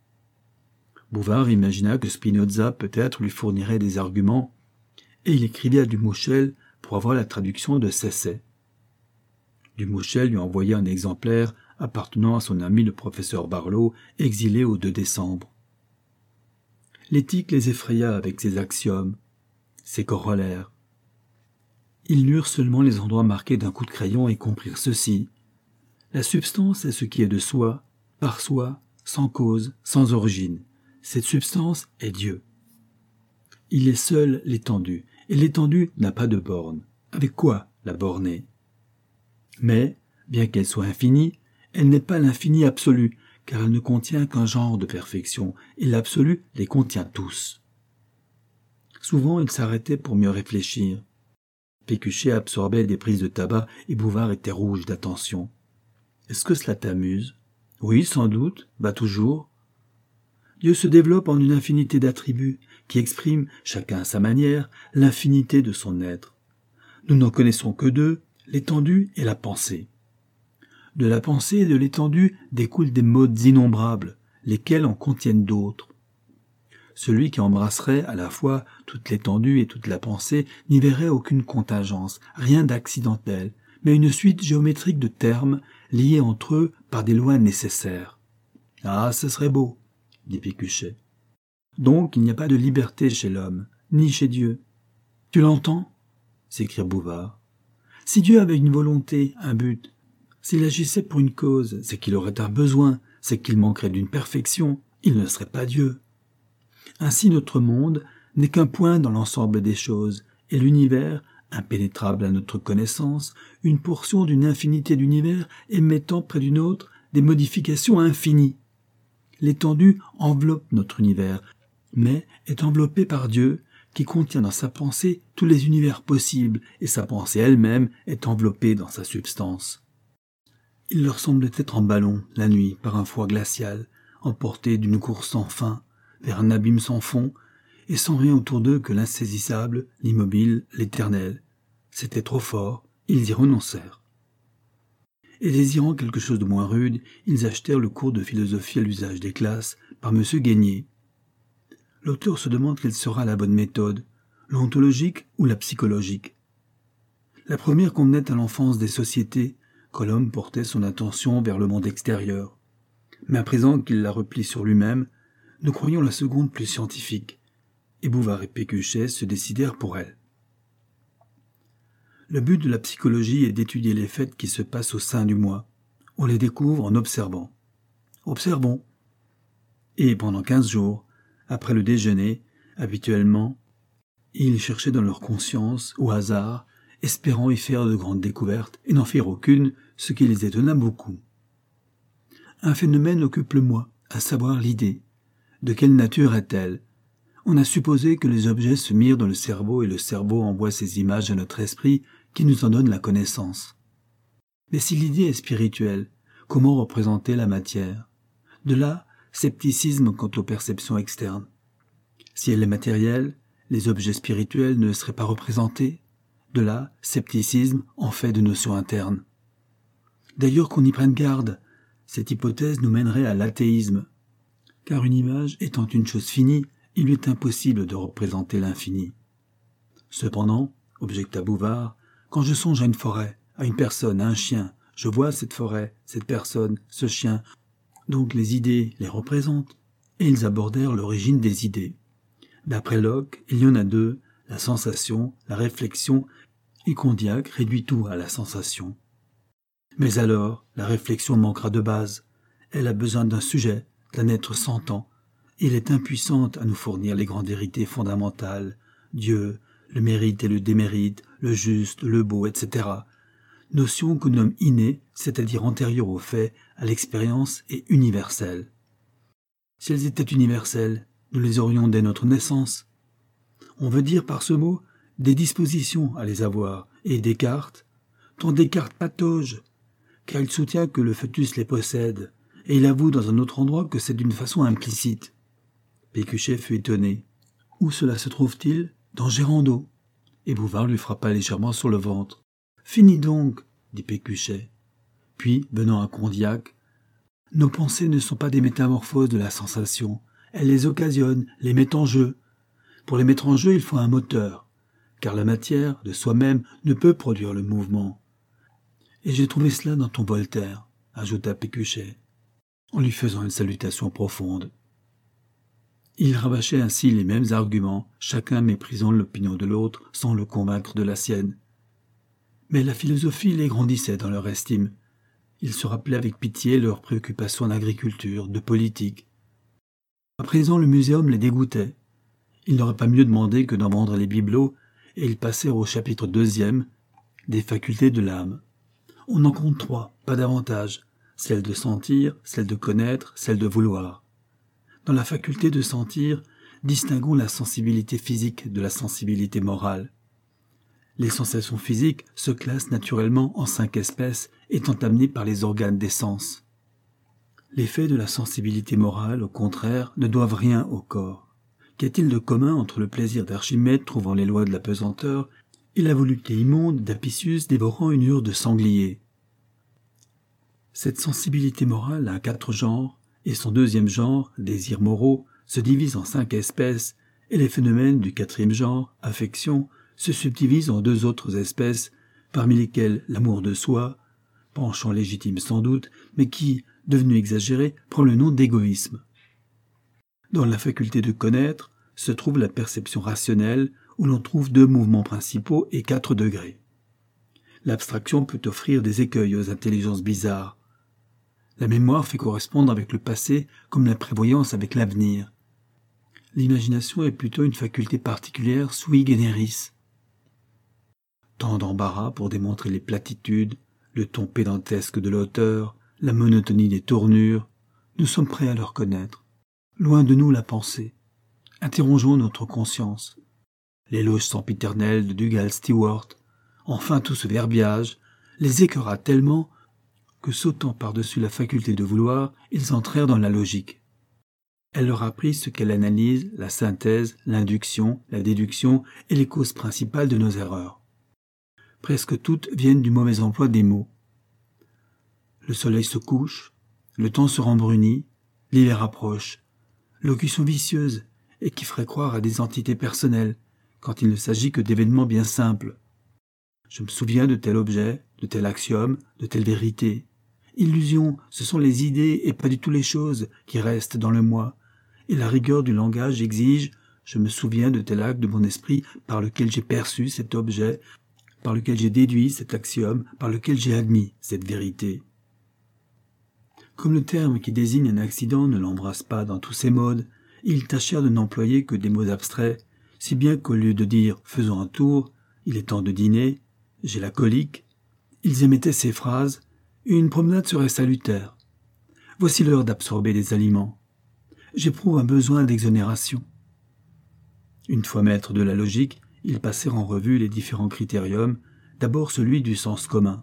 Bouvard imagina que Spinoza peut-être lui fournirait des arguments, et il écrivit à Dumauchel pour avoir la traduction de Cesset. Dumauchel lui envoya un exemplaire appartenant à son ami le professeur Barlow, exilé au deux décembre. L'éthique les effraya avec ses axiomes, ses corollaires. Ils lurent seulement les endroits marqués d'un coup de crayon et comprirent ceci. La substance est ce qui est de soi, par soi, sans cause, sans origine. Cette substance est Dieu. Il est seul l'étendue, et l'étendue n'a pas de borne. Avec quoi la borner ? Mais, bien qu'elle soit infinie, elle n'est pas l'infini absolu, car elle ne contient qu'un genre de perfection, et l'absolu les contient tous. Souvent, il s'arrêtait pour mieux réfléchir. Pécuchet absorbait des prises de tabac et Bouvard était rouge d'attention. « Est-ce que cela t'amuse ?»« Oui, sans doute, va toujours. » Dieu se développe en une infinité d'attributs qui expriment, chacun à sa manière, l'infinité de son être. Nous n'en connaissons que deux, l'étendue et la pensée. De la pensée et de l'étendue découlent des modes innombrables, lesquels en contiennent d'autres. Celui qui embrasserait à la fois toute l'étendue et toute la pensée n'y verrait aucune contingence, rien d'accidentel, mais une suite géométrique de termes liés entre eux par des lois nécessaires. « Ah, ce serait beau !» dit Pécuchet. « Donc il n'y a pas de liberté chez l'homme, ni chez Dieu. »« Tu l'entends ?» s'écria Bouvard. « Si Dieu avait une volonté, un but, s'il agissait pour une cause, c'est qu'il aurait un besoin, c'est qu'il manquerait d'une perfection, il ne serait pas Dieu. Ainsi notre monde n'est qu'un point dans l'ensemble des choses, et l'univers, impénétrable à notre connaissance, une portion d'une infinité d'univers émettant près d'une autre des modifications infinies. L'étendue enveloppe notre univers, mais est enveloppée par Dieu, qui contient dans sa pensée tous les univers possibles, et sa pensée elle-même est enveloppée dans sa substance. Il leur semblait être en ballon, la nuit, par un froid glacial, emportés d'une course sans fin, vers un abîme sans fond, et sans rien autour d'eux que l'insaisissable, l'immobile, l'éternel. C'était trop fort, ils y renoncèrent. Et désirant quelque chose de moins rude, ils achetèrent le cours de philosophie à l'usage des classes par M. Guénier. L'auteur se demande quelle sera la bonne méthode, l'ontologique ou la psychologique. La première convenait à l'enfance des sociétés, quand l'homme portait son attention vers le monde extérieur. Mais à présent qu'il la replie sur lui-même, nous croyons la seconde plus scientifique, et Bouvard et Pécuchet se décidèrent pour elle. Le but de la psychologie est d'étudier les faits qui se passent au sein du moi. On les découvre en observant. Observons. Et pendant quinze jours, après le déjeuner, habituellement, ils cherchaient dans leur conscience, au hasard, espérant y faire de grandes découvertes, et n'en firent aucune, ce qui les étonna beaucoup. Un phénomène occupe le moi, à savoir l'idée. De quelle nature est-elle ? On a supposé que les objets se mirent dans le cerveau et le cerveau envoie ces images à notre esprit qui nous en donne la connaissance. Mais si l'idée est spirituelle, comment représenter la matière ? De là, scepticisme quant aux perceptions externes. Si elle est matérielle, les objets spirituels ne seraient pas représentés. De là, scepticisme en fait de notions internes. D'ailleurs qu'on y prenne garde, cette hypothèse nous mènerait à l'athéisme. Car une image étant une chose finie, il lui est impossible de représenter l'infini. Cependant, objecta Bouvard, quand je songe à une forêt, à une personne, à un chien, je vois cette forêt, cette personne, ce chien, donc les idées les représentent, et ils abordèrent l'origine des idées. D'après Locke, il y en a deux, la sensation, la réflexion, et Condillac réduit tout à la sensation. Mais alors, la réflexion manquera de base, elle a besoin d'un sujet, d'un être sentant, et elle est impuissante à nous fournir les grandes vérités fondamentales, Dieu, le mérite et le démérite, le juste, le beau, et cetera, notions que nous nomme innées, c'est-à-dire antérieures aux faits, à l'expérience et universelles. Si elles étaient universelles, nous les aurions dès notre naissance. On veut dire par ce mot des dispositions à les avoir, et Descartes, tant Descartes patauge, car il soutient que le fœtus les possède, et il avoue dans un autre endroit que c'est d'une façon implicite. Pécuchet fut étonné. Où cela se trouve-t-il ? Dans Gérondeau. Et Bouvard lui frappa légèrement sur le ventre. Finis donc, dit Pécuchet. Puis, venant à Condillac, nos pensées ne sont pas des métamorphoses de la sensation. Elles les occasionnent, les mettent en jeu. Pour les mettre en jeu, il faut un moteur, car la matière, de soi-même, ne peut produire le mouvement. Et j'ai trouvé cela dans ton Voltaire, ajouta Pécuchet, en lui faisant une salutation profonde. Il rabâchait ainsi les mêmes arguments, chacun méprisant l'opinion de l'autre sans le convaincre de la sienne. Mais la philosophie les grandissait dans leur estime. Ils se rappelaient avec pitié leurs préoccupations d'agriculture, de politique. À présent, le muséum les dégoûtait. Ils n'auraient pas mieux demandé que d'en vendre les bibelots, et ils passèrent au chapitre deuxième des facultés de l'âme. On en compte trois, pas davantage, celle de sentir, celle de connaître, celle de vouloir. Dans la faculté de sentir, distinguons la sensibilité physique de la sensibilité morale. Les sensations physiques se classent naturellement en cinq espèces, étant amenées par les organes des sens. Les faits de la sensibilité morale, au contraire, ne doivent rien au corps. Qu'y a-t-il de commun entre le plaisir d'Archimède trouvant les lois de la pesanteur et la volupté immonde d'Apicius dévorant une hure de sanglier ? Cette sensibilité morale a quatre genres, et son deuxième genre, désirs moraux, se divise en cinq espèces, et les phénomènes du quatrième genre, affection, se subdivisent en deux autres espèces, parmi lesquelles l'amour de soi, penchant légitime sans doute, mais qui, devenu exagéré, prend le nom d'égoïsme. Dans la faculté de connaître se trouve la perception rationnelle, où l'on trouve deux mouvements principaux et quatre degrés. L'abstraction peut offrir des écueils aux intelligences bizarres. La mémoire fait correspondre avec le passé comme la prévoyance avec l'avenir. L'imagination est plutôt une faculté particulière sui generis. Tant d'embarras pour démontrer les platitudes, le ton pédantesque de l'auteur, la monotonie des tournures, nous sommes prêts à le reconnaître. Loin de nous la pensée. Interrogeons notre conscience. L'éloge sempiternel de Dougal Stewart, enfin tout ce verbiage, les écœura tellement que, sautant par-dessus la faculté de vouloir, ils entrèrent dans la logique. Elle leur apprit ce qu'est l'analyse, la synthèse, l'induction, la déduction et les causes principales de nos erreurs. Presque toutes viennent du mauvais emploi des mots. Le soleil se couche, le temps se rembrunit, l'hiver approche. Locution vicieuse et qui ferait croire à des entités personnelles, quand il ne s'agit que d'événements bien simples. Je me souviens de tel objet, de tel axiome, de telle vérité. Illusion, ce sont les idées et pas du tout les choses qui restent dans le moi. Et la rigueur du langage exige, je me souviens de tel acte de mon esprit par lequel j'ai perçu cet objet, par lequel j'ai déduit cet axiome, par lequel j'ai admis cette vérité. Comme le terme qui désigne un accident ne l'embrasse pas dans tous ses modes, ils tâchèrent de n'employer que des mots abstraits, si bien qu'au lieu de dire « faisons un tour »,« il est temps de dîner »,« j'ai la colique », ils émettaient ces phrases « une promenade serait salutaire »,« voici l'heure d'absorber des aliments »,« j'éprouve un besoin d'exonération ». Une fois maîtres de la logique, ils passèrent en revue les différents critériums, d'abord celui du sens commun.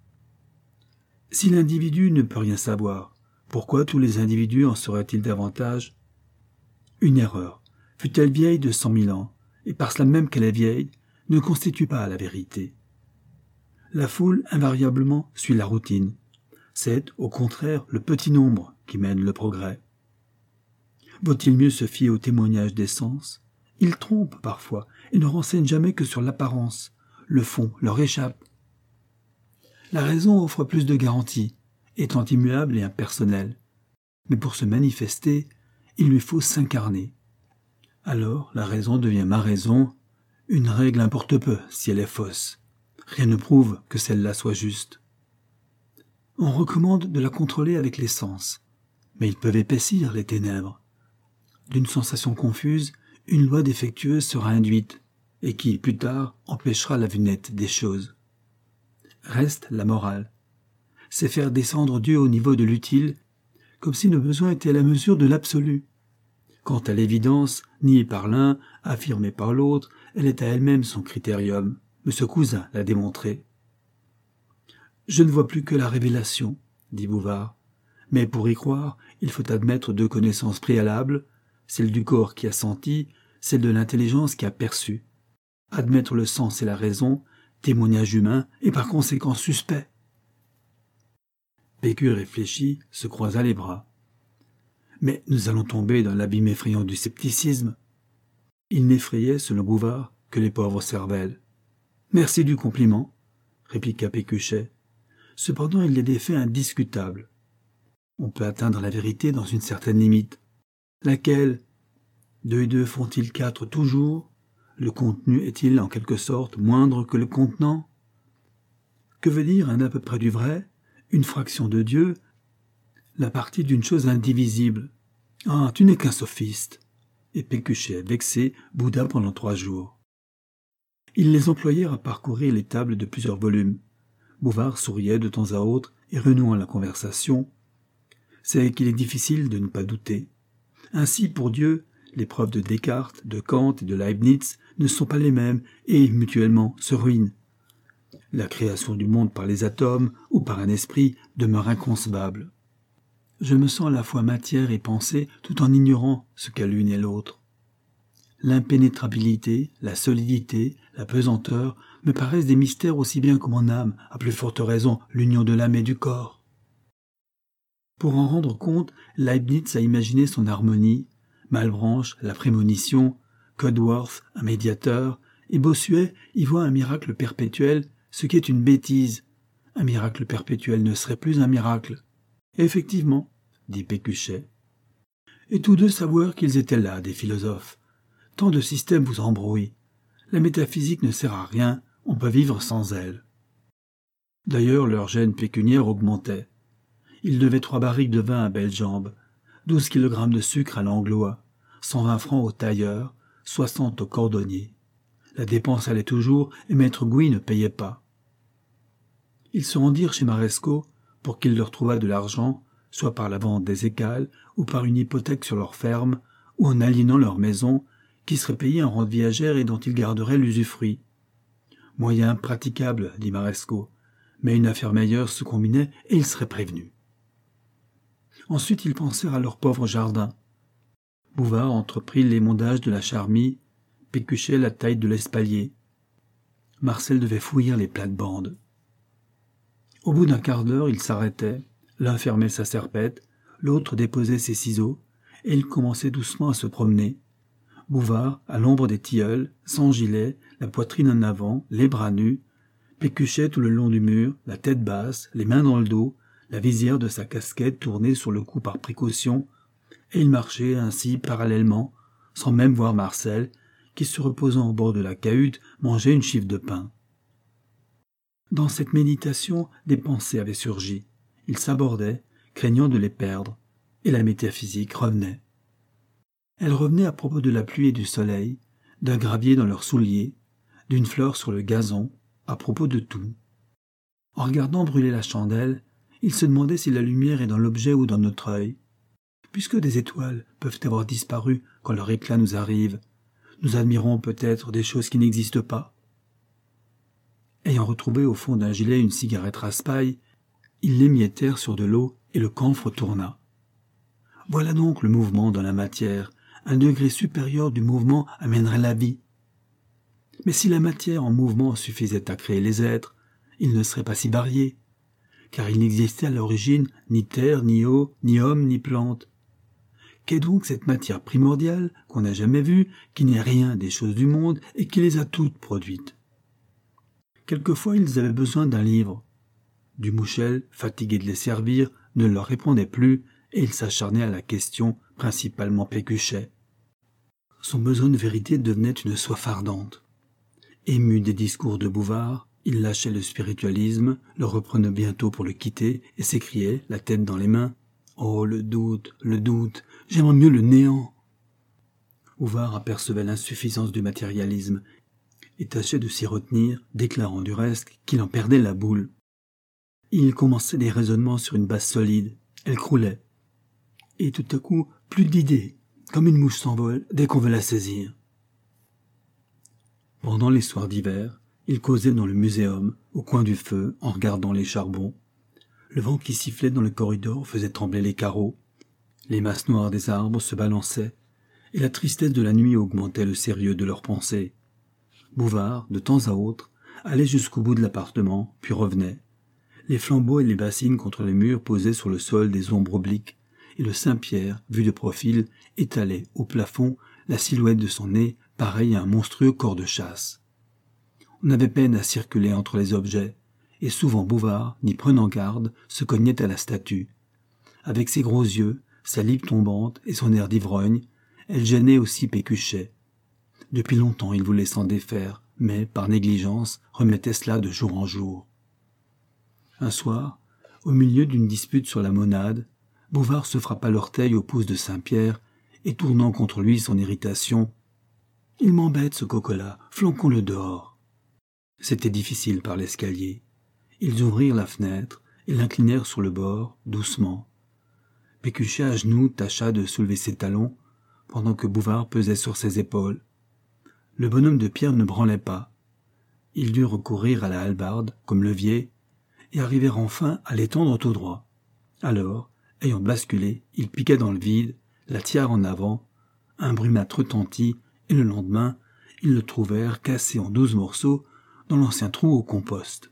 Si l'individu ne peut rien savoir, pourquoi tous les individus en sauraient-ils davantage ? Une erreur, fût-elle vieille de cent mille ans, et par cela même qu'elle est vieille, ne constitue pas la vérité. La foule, invariablement, suit la routine. C'est, au contraire, le petit nombre qui mène le progrès. Vaut-il mieux se fier au témoignage des sens ? Ils trompent parfois et ne renseignent jamais que sur l'apparence. Le fond leur échappe. La raison offre plus de garanties, étant immuable et impersonnelle. Mais pour se manifester, il lui faut s'incarner. Alors la raison devient ma raison. Une règle importe peu si elle est fausse. Rien ne prouve que celle-là soit juste. On recommande de la contrôler avec les sens, mais ils peuvent épaissir les ténèbres. D'une sensation confuse, une loi défectueuse sera induite, et qui, plus tard, empêchera la vue nette des choses. Reste la morale. C'est faire descendre Dieu au niveau de l'utile, comme si nos besoins étaient à la mesure de l'absolu. Quant à l'évidence, niée par l'un, affirmée par l'autre, elle est à elle-même son critérium. M. Cousin l'a démontré. Je ne vois plus que la révélation, dit Bouvard. Mais pour y croire, il faut admettre deux connaissances préalables, celle du corps qui a senti, celle de l'intelligence qui a perçu. Admettre le sens et la raison, témoignage humain, et par conséquent suspect. Pécu réfléchit, se croisa les bras. Mais nous allons tomber dans l'abîme effrayant du scepticisme. Il n'effrayait, selon Bouvard, que les pauvres cervelles. Merci du compliment, répliqua Pécuchet. Cependant, il y a des faits indiscutables. On peut atteindre la vérité dans une certaine limite. Laquelle ? Deux et deux font-ils quatre toujours ? Le contenu est-il en quelque sorte moindre que le contenant ? Que veut dire un à peu près du vrai ? Une fraction de Dieu ? La partie d'une chose indivisible. Ah, tu n'es qu'un sophiste. Et Pécuchet, vexé, bouda pendant trois jours. Ils les employèrent à parcourir les tables de plusieurs volumes. Bouvard souriait de temps à autre et renouant la conversation. C'est qu'il est difficile de ne pas douter. Ainsi, pour Dieu, les preuves de Descartes, de Kant et de Leibniz ne sont pas les mêmes et, mutuellement, se ruinent. La création du monde par les atomes ou par un esprit demeure inconcevable. Je me sens à la fois matière et pensée tout en ignorant ce qu'est l'une et l'autre. L'impénétrabilité, la solidité, la pesanteur me paraissent des mystères aussi bien que mon âme, à plus forte raison l'union de l'âme et du corps. Pour en rendre compte, Leibniz a imaginé son harmonie, Malebranche la prémonition, Cudworth un médiateur, et Bossuet y voit un miracle perpétuel, ce qui est une bêtise. Un miracle perpétuel ne serait plus un miracle. Effectivement, dit Pécuchet. Et tous deux s'avouèrent qu'ils étaient là, des philosophes. Tant de systèmes vous embrouillent. La métaphysique ne sert à rien, on peut vivre sans elle. D'ailleurs, leur gêne pécuniaire augmentait. Ils devaient trois barriques de vin à Bellejambe, douze kilogrammes de sucre à Langlois, cent vingt francs au tailleur, soixante au cordonnier. La dépense allait toujours et maître Gouy ne payait pas. Ils se rendirent chez Marescot pour qu'il leur trouvât de l'argent, soit par la vente des écales, ou par une hypothèque sur leur ferme, ou en aliénant leur maison, qui serait payée en rente viagère et dont ils garderaient l'usufruit. Moyen praticable, dit Marescot, mais une affaire meilleure se combinait et ils seraient prévenus. Ensuite ils pensèrent à leur pauvre jardin. Bouvard entreprit l'émondage de la charmille, Pécuchet la taille de l'espalier. Marcel devait fouillir les plates-bandes. Au bout d'un quart d'heure, ils s'arrêtaient, l'un fermait sa serpette, l'autre déposait ses ciseaux, et ils commençaient doucement à se promener. Bouvard, à l'ombre des tilleuls, sans gilet, la poitrine en avant, les bras nus, Pécuchet tout le long du mur, la tête basse, les mains dans le dos, la visière de sa casquette tournée sur le cou par précaution, et ils marchaient ainsi parallèlement, sans même voir Marcel, qui se reposant au bord de la cahute mangeait une chiffre de pain. Dans cette méditation, des pensées avaient surgi. Ils s'abordaient, craignant de les perdre, et la métaphysique revenait. Elle revenait à propos de la pluie et du soleil, d'un gravier dans leurs souliers, d'une fleur sur le gazon, à propos de tout. En regardant brûler la chandelle, ils se demandaient si la lumière est dans l'objet ou dans notre œil. Puisque des étoiles peuvent avoir disparu quand leur éclat nous arrive, nous admirons peut-être des choses qui n'existent pas. Ayant retrouvé au fond d'un gilet une cigarette raspaille, ils l'émiettèrent sur de l'eau et le camphre tourna. Voilà donc le mouvement dans la matière. Un degré supérieur du mouvement amènerait la vie. Mais si la matière en mouvement suffisait à créer les êtres, ils ne seraient pas si variés, car il n'existait à l'origine ni terre, ni eau, ni homme, ni plante. Qu'est donc cette matière primordiale qu'on n'a jamais vue, qui n'est rien des choses du monde et qui les a toutes produites? Quelquefois ils avaient besoin d'un livre. Dumouchel, fatigué de les servir, ne leur répondait plus et il s'acharnait à la question, principalement Pécuchet. Son besoin de vérité devenait une soif ardente. Ému des discours de Bouvard, il lâchait le spiritualisme, le reprenait bientôt pour le quitter et s'écriait, la tête dans les mains, « Oh, le doute, le doute, j'aimerais mieux le néant !» Bouvard apercevait l'insuffisance du matérialisme et tâchait de s'y retenir, déclarant du reste qu'il en perdait la boule. Il commençait des raisonnements sur une base solide, elle croulait. Et tout à coup, plus d'idées, comme une mouche s'envole dès qu'on veut la saisir. Pendant les soirs d'hiver, il causait dans le muséum, au coin du feu, en regardant les charbons. Le vent qui sifflait dans le corridor faisait trembler les carreaux. Les masses noires des arbres se balançaient, et la tristesse de la nuit augmentait le sérieux de leurs pensées. Bouvard, de temps à autre, allait jusqu'au bout de l'appartement, puis revenait. Les flambeaux et les bassines contre les murs posaient sur le sol des ombres obliques, et le Saint-Pierre, vu de profil, étalait au plafond la silhouette de son nez, pareil à un monstrueux corps de chasse. On avait peine à circuler entre les objets, et souvent Bouvard, n'y prenant garde, se cognait à la statue. Avec ses gros yeux, sa lippe tombante et son air d'ivrogne, elle gênait aussi Pécuchet. Depuis longtemps il voulait s'en défaire, mais, par négligence, remettait cela de jour en jour. Un soir, au milieu d'une dispute sur la monade, Bouvard se frappa l'orteil au pouce de Saint-Pierre, et tournant contre lui son irritation, « Il m'embête ce coco-là, flanquons-le dehors !» C'était difficile par l'escalier. Ils ouvrirent la fenêtre et l'inclinèrent sur le bord, doucement. Pécuchet à genoux tâcha de soulever ses talons, pendant que Bouvard pesait sur ses épaules. Le bonhomme de pierre ne branlait pas. Il dut recourir à la hallebarde comme levier, et arriver enfin à l'étendre tout droit. Alors, ayant basculé, il piqua dans le vide, la tiare en avant, un brumâtre retentit, et le lendemain, ils le trouvèrent cassé en douze morceaux dans l'ancien trou au compost.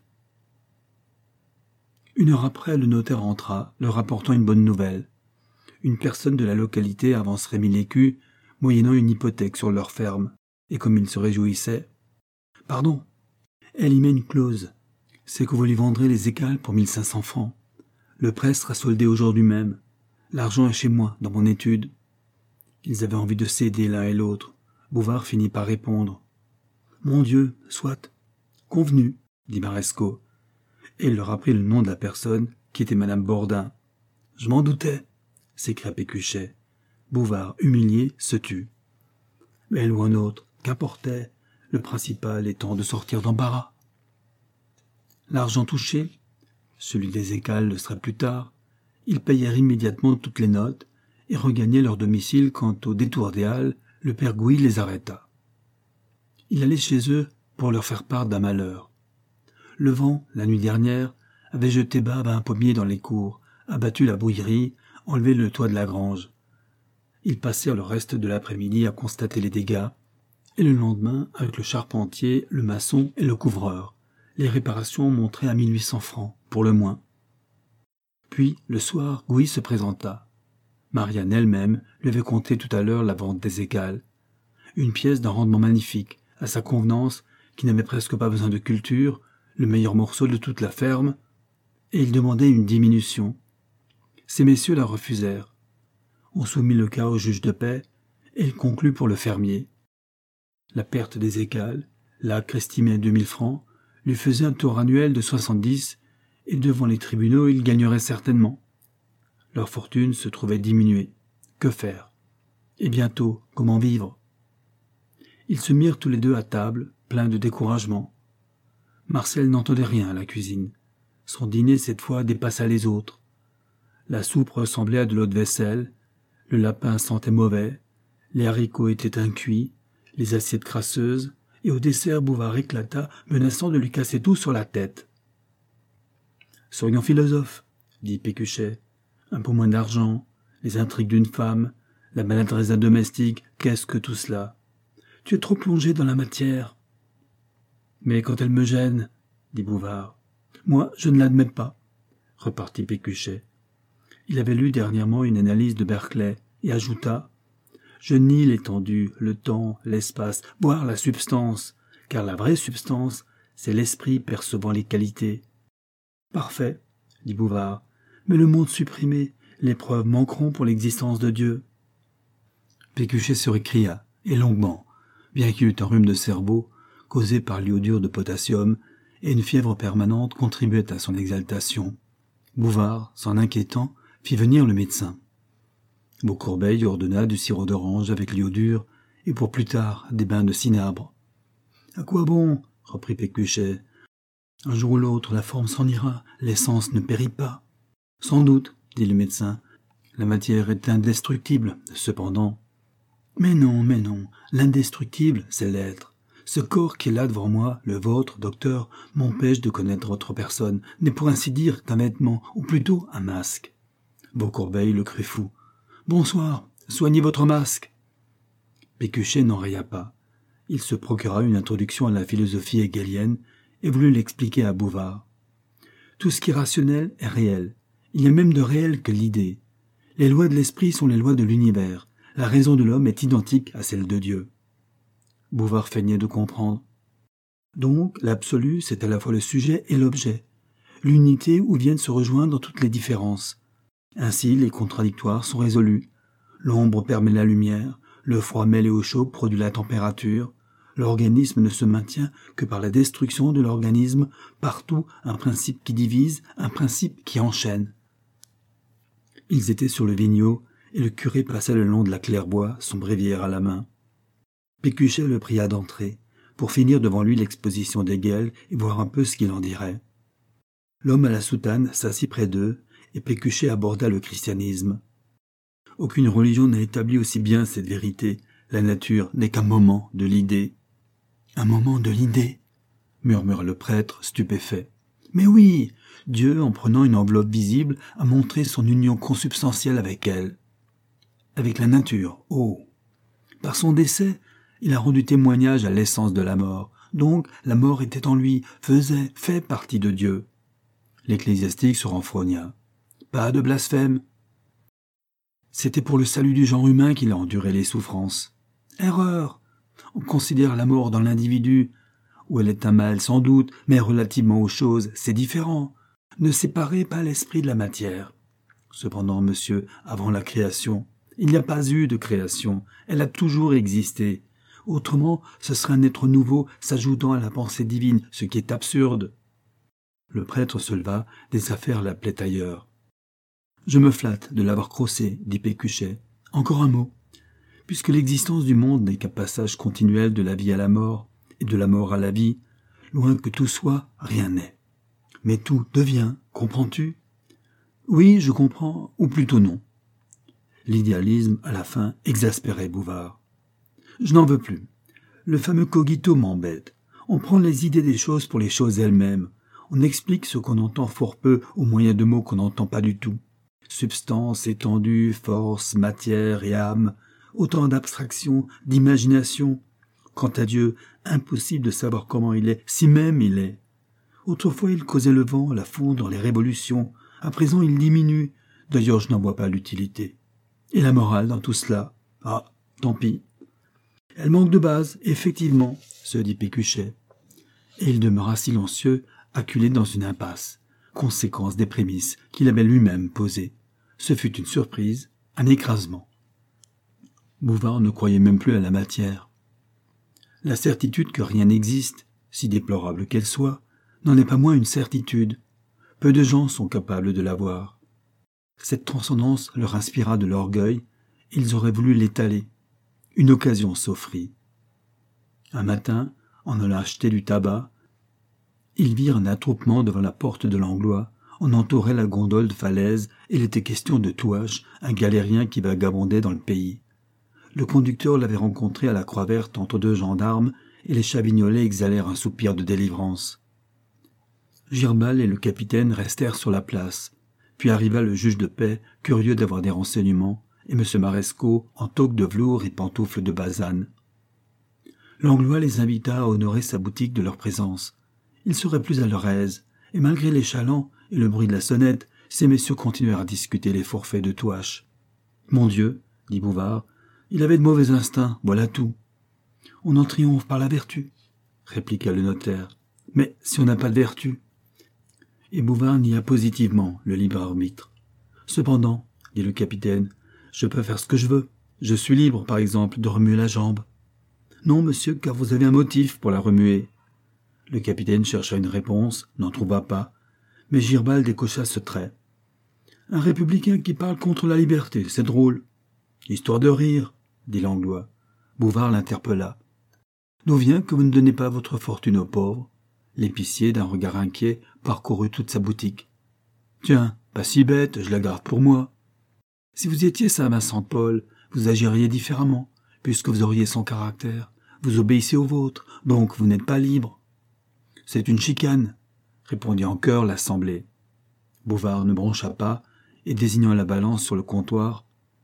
Une heure après, le notaire entra, leur apportant une bonne nouvelle. Une personne de la localité avancerait mille écus, moyennant une hypothèque sur leur ferme, et comme il se réjouissait, « Pardon, elle y met une clause. C'est que vous lui vendrez les écales pour mille cinq cents francs. Le prêt sera soldé aujourd'hui même. L'argent est chez moi, dans mon étude. » Ils avaient envie de céder l'un et l'autre. Bouvard finit par répondre. « Mon Dieu, soit. Convenu, dit Marescot. et il leur apprit le nom de la personne qui était Madame Bordin. « Je m'en doutais !» s'écria Pécuchet. Bouvard, humilié, se tut. Mais elle ou un autre, qu'importait, le principal étant de sortir d'embarras. L'argent touché, celui des écales le serait plus tard, ils payèrent immédiatement toutes les notes et regagnaient leur domicile quand, au détour des Halles, le père Gouy les arrêta. Il allait chez eux pour leur faire part d'un malheur. Le vent, la nuit dernière, avait jeté Bab à un pommier dans les cours, abattu la bouillerie, enlevé le toit de la grange. Ils passèrent le reste de l'après-midi à constater les dégâts, et le lendemain, avec le charpentier, le maçon et le couvreur, les réparations montraient à mille huit cents francs, pour le moins. Puis, le soir, Gouy se présenta. Marianne elle-même lui avait conté tout à l'heure la vente des écales. Une pièce d'un rendement magnifique, à sa convenance, qui n'avait presque pas besoin de culture, le meilleur morceau de toute la ferme, et il demandait une diminution. Ces messieurs la refusèrent. On soumit le cas au juge de paix, et il conclut pour le fermier. La perte des écales, l'acre estimé à deux mille francs, lui faisait un tour annuel de soixante-dix, et devant les tribunaux il gagnerait certainement. Leur fortune se trouvait diminuée. Que faire? Et bientôt, comment vivre? Ils se mirent tous les deux à table, pleins de découragement. Marcel n'entendait rien à la cuisine. Son dîner, cette fois, dépassa les autres. La soupe ressemblait à de l'eau de vaisselle, le lapin sentait mauvais, les haricots étaient incuits, les assiettes crasseuses, et au dessert Bouvard éclata, menaçant de lui casser tout sur la tête. « Soyons philosophes, » dit Pécuchet. « Un peu moins d'argent, les intrigues d'une femme, la maladresse d'un domestique, qu'est-ce que tout cela? Tu es trop plongé dans la matière. »« Mais quand elle me gêne, » dit Bouvard. « Moi, je ne l'admets pas, » repartit Pécuchet. Il avait lu dernièrement une analyse de Berkeley et ajouta « Je nie l'étendue, le temps, l'espace, voire la substance, car la vraie substance, c'est l'esprit percevant les qualités. »« Parfait, » dit Bouvard, « mais le monde supprimé, les preuves manqueront pour l'existence de Dieu. » Pécuchet se récria, et longuement, bien qu'il eût un rhume de cerveau, causé par l'iodure de potassium, et une fièvre permanente contribuait à son exaltation. Bouvard, s'en inquiétant, fit venir le médecin. Beaucorbeil ordonna du sirop d'orange avec l'iodure, et pour plus tard, des bains de cinabre. « À quoi bon ?» reprit Pécuchet. « Un jour ou l'autre, la forme s'en ira, l'essence ne périt pas. »« Sans doute, » dit le médecin, « la matière est indestructible, cependant. »« Mais non, mais non, l'indestructible, c'est l'être. Ce corps qui est là devant moi, le vôtre, docteur, m'empêche de connaître votre personne, n'est pour ainsi dire qu'un vêtement, ou plutôt un masque. » Beaucorbeil le crut fou. « Bonsoir, soignez votre masque. » Pécuchet n'en raya pas. Il se procura une introduction à la philosophie hegelienne et voulut l'expliquer à Bouvard. Tout ce qui est rationnel est réel. Il y a même de réel que l'idée. Les lois de l'esprit sont les lois de l'univers. La raison de l'homme est identique à celle de Dieu. Bouvard feignait de comprendre. Donc, l'absolu, c'est à la fois le sujet et l'objet, l'unité où viennent se rejoindre toutes les différences. Ainsi, les contradictoires sont résolus. L'ombre permet la lumière, le froid mêlé au chaud produit la température, l'organisme ne se maintient que par la destruction de l'organisme, partout un principe qui divise, un principe qui enchaîne. Ils étaient sur le Vigneaud, et le curé passait le long de la claire-boie, son bréviaire à la main. Pécuchet le pria d'entrer, pour finir devant lui l'exposition d'Hegel et voir un peu ce qu'il en dirait. L'homme à la soutane s'assit près d'eux, et Pécuchet aborda le christianisme. Aucune religion n'a établi aussi bien cette vérité. La nature n'est qu'un moment de l'idée. Un moment de l'idée, murmura le prêtre stupéfait. Mais oui, Dieu, en prenant une enveloppe visible, a montré son union consubstantielle avec elle. Avec la nature, oh. Par son décès, il a rendu témoignage à l'essence de la mort. Donc, la mort était en lui, faisait, fait partie de Dieu. L'ecclésiastique se renfrogna. Pas de blasphème. C'était pour le salut du genre humain qu'il a enduré les souffrances. Erreur. On considère la mort dans l'individu, où elle est un mal sans doute, mais relativement aux choses, c'est différent. Ne séparez pas l'esprit de la matière. Cependant, monsieur, avant la création, il n'y a pas eu de création, elle a toujours existé. Autrement, ce serait un être nouveau s'ajoutant à la pensée divine, ce qui est absurde. Le prêtre se leva, des affaires l'appelaient ailleurs. « Je me flatte de l'avoir crossé, dit Pécuchet. Encore un mot. Puisque l'existence du monde n'est qu'un passage continuel de la vie à la mort, et de la mort à la vie, loin que tout soit, rien n'est. Mais tout devient, comprends-tu ? Oui, je comprends, ou plutôt non. » L'idéalisme, à la fin, exaspérait Bouvard. « Je n'en veux plus. Le fameux cogito m'embête. On prend les idées des choses pour les choses elles-mêmes. On explique ce qu'on entend fort peu au moyen de mots qu'on n'entend pas du tout. Substance, étendue, force, matière et âme, autant d'abstraction, d'imagination. Quant à Dieu, impossible de savoir comment il est, si même il est. Autrefois il causait le vent, la foudre, les révolutions. À présent il diminue. D'ailleurs je n'en vois pas l'utilité. Et la morale dans tout cela? Ah, tant pis. Elle manque de base, effectivement, se dit Pécuchet. Et il demeura silencieux, acculé dans une impasse, conséquence des prémices qu'il avait lui-même posées. Ce fut une surprise, un écrasement. Bouvard ne croyait même plus à la matière. La certitude que rien n'existe, si déplorable qu'elle soit, n'en est pas moins une certitude. Peu de gens sont capables de l'avoir. Cette transcendance leur inspira de l'orgueil, ils auraient voulu l'étaler. Une occasion s'offrit. Un matin, en allant acheter du tabac, ils virent un attroupement devant la porte de l'Anglois. On entourait la gondole de Falaise et il était question de Touache, un galérien qui vagabondait dans le pays. Le conducteur l'avait rencontré à la Croix-Verte entre deux gendarmes et les Chavignolais exhalèrent un soupir de délivrance. Girbal et le capitaine restèrent sur la place. Puis arriva le juge de paix, curieux d'avoir des renseignements, et M. Marescot en toque de velours et pantoufles de basane. L'Anglois les invita à honorer sa boutique de leur présence. Ils seraient plus à leur aise, et malgré les chalands et le bruit de la sonnette, ces messieurs continuèrent à discuter les forfaits de Touache. « Mon Dieu, dit Bouvard, il avait de mauvais instincts, voilà tout. On en triomphe par la vertu, répliqua le notaire. Mais si on n'a pas de vertu. Et Bouvard nia positivement le libre arbitre. Cependant, dit le capitaine, je peux faire ce que je veux. Je suis libre, par exemple, de remuer la jambe. Non, monsieur, car vous avez un motif pour la remuer. Le capitaine chercha une réponse, n'en trouva pas, mais Girbal décocha ce trait. Un républicain qui parle contre la liberté, c'est drôle. Histoire de rire, dit l'Anglois. Bouvard l'interpella. D'où vient que vous ne donnez pas votre fortune aux pauvres? L'épicier, d'un regard inquiet, parcourut toute sa boutique. Tiens, pas si bête, je la garde pour moi. Si vous étiez Saint-Vincent-de-Paul, vous agiriez différemment, puisque vous auriez son caractère. Vous obéissez au vôtre, donc vous n'êtes pas libre. C'est une chicane, répondit en chœur l'assemblée. Bouvard ne broncha pas, et désignant la balance sur le comptoir,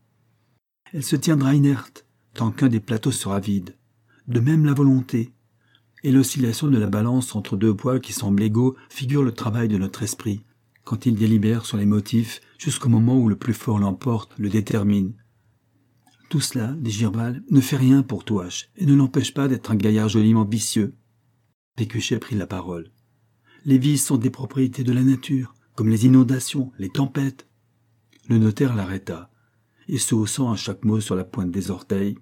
elle se tiendra inerte, tant qu'un des plateaux sera vide. De même la volonté. Et l'oscillation de la balance entre deux poids qui semblent égaux figure le travail de notre esprit, quand il délibère sur les motifs jusqu'au moment où le plus fort l'emporte, le détermine. Tout cela, dit Girbal, ne fait rien pour Touache et ne l'empêche pas d'être un gaillard joliment vicieux. Pécuchet prit la parole. Les vices sont des propriétés de la nature, comme les inondations, les tempêtes. Le notaire l'arrêta, et se haussant à chaque mot sur la pointe des orteils.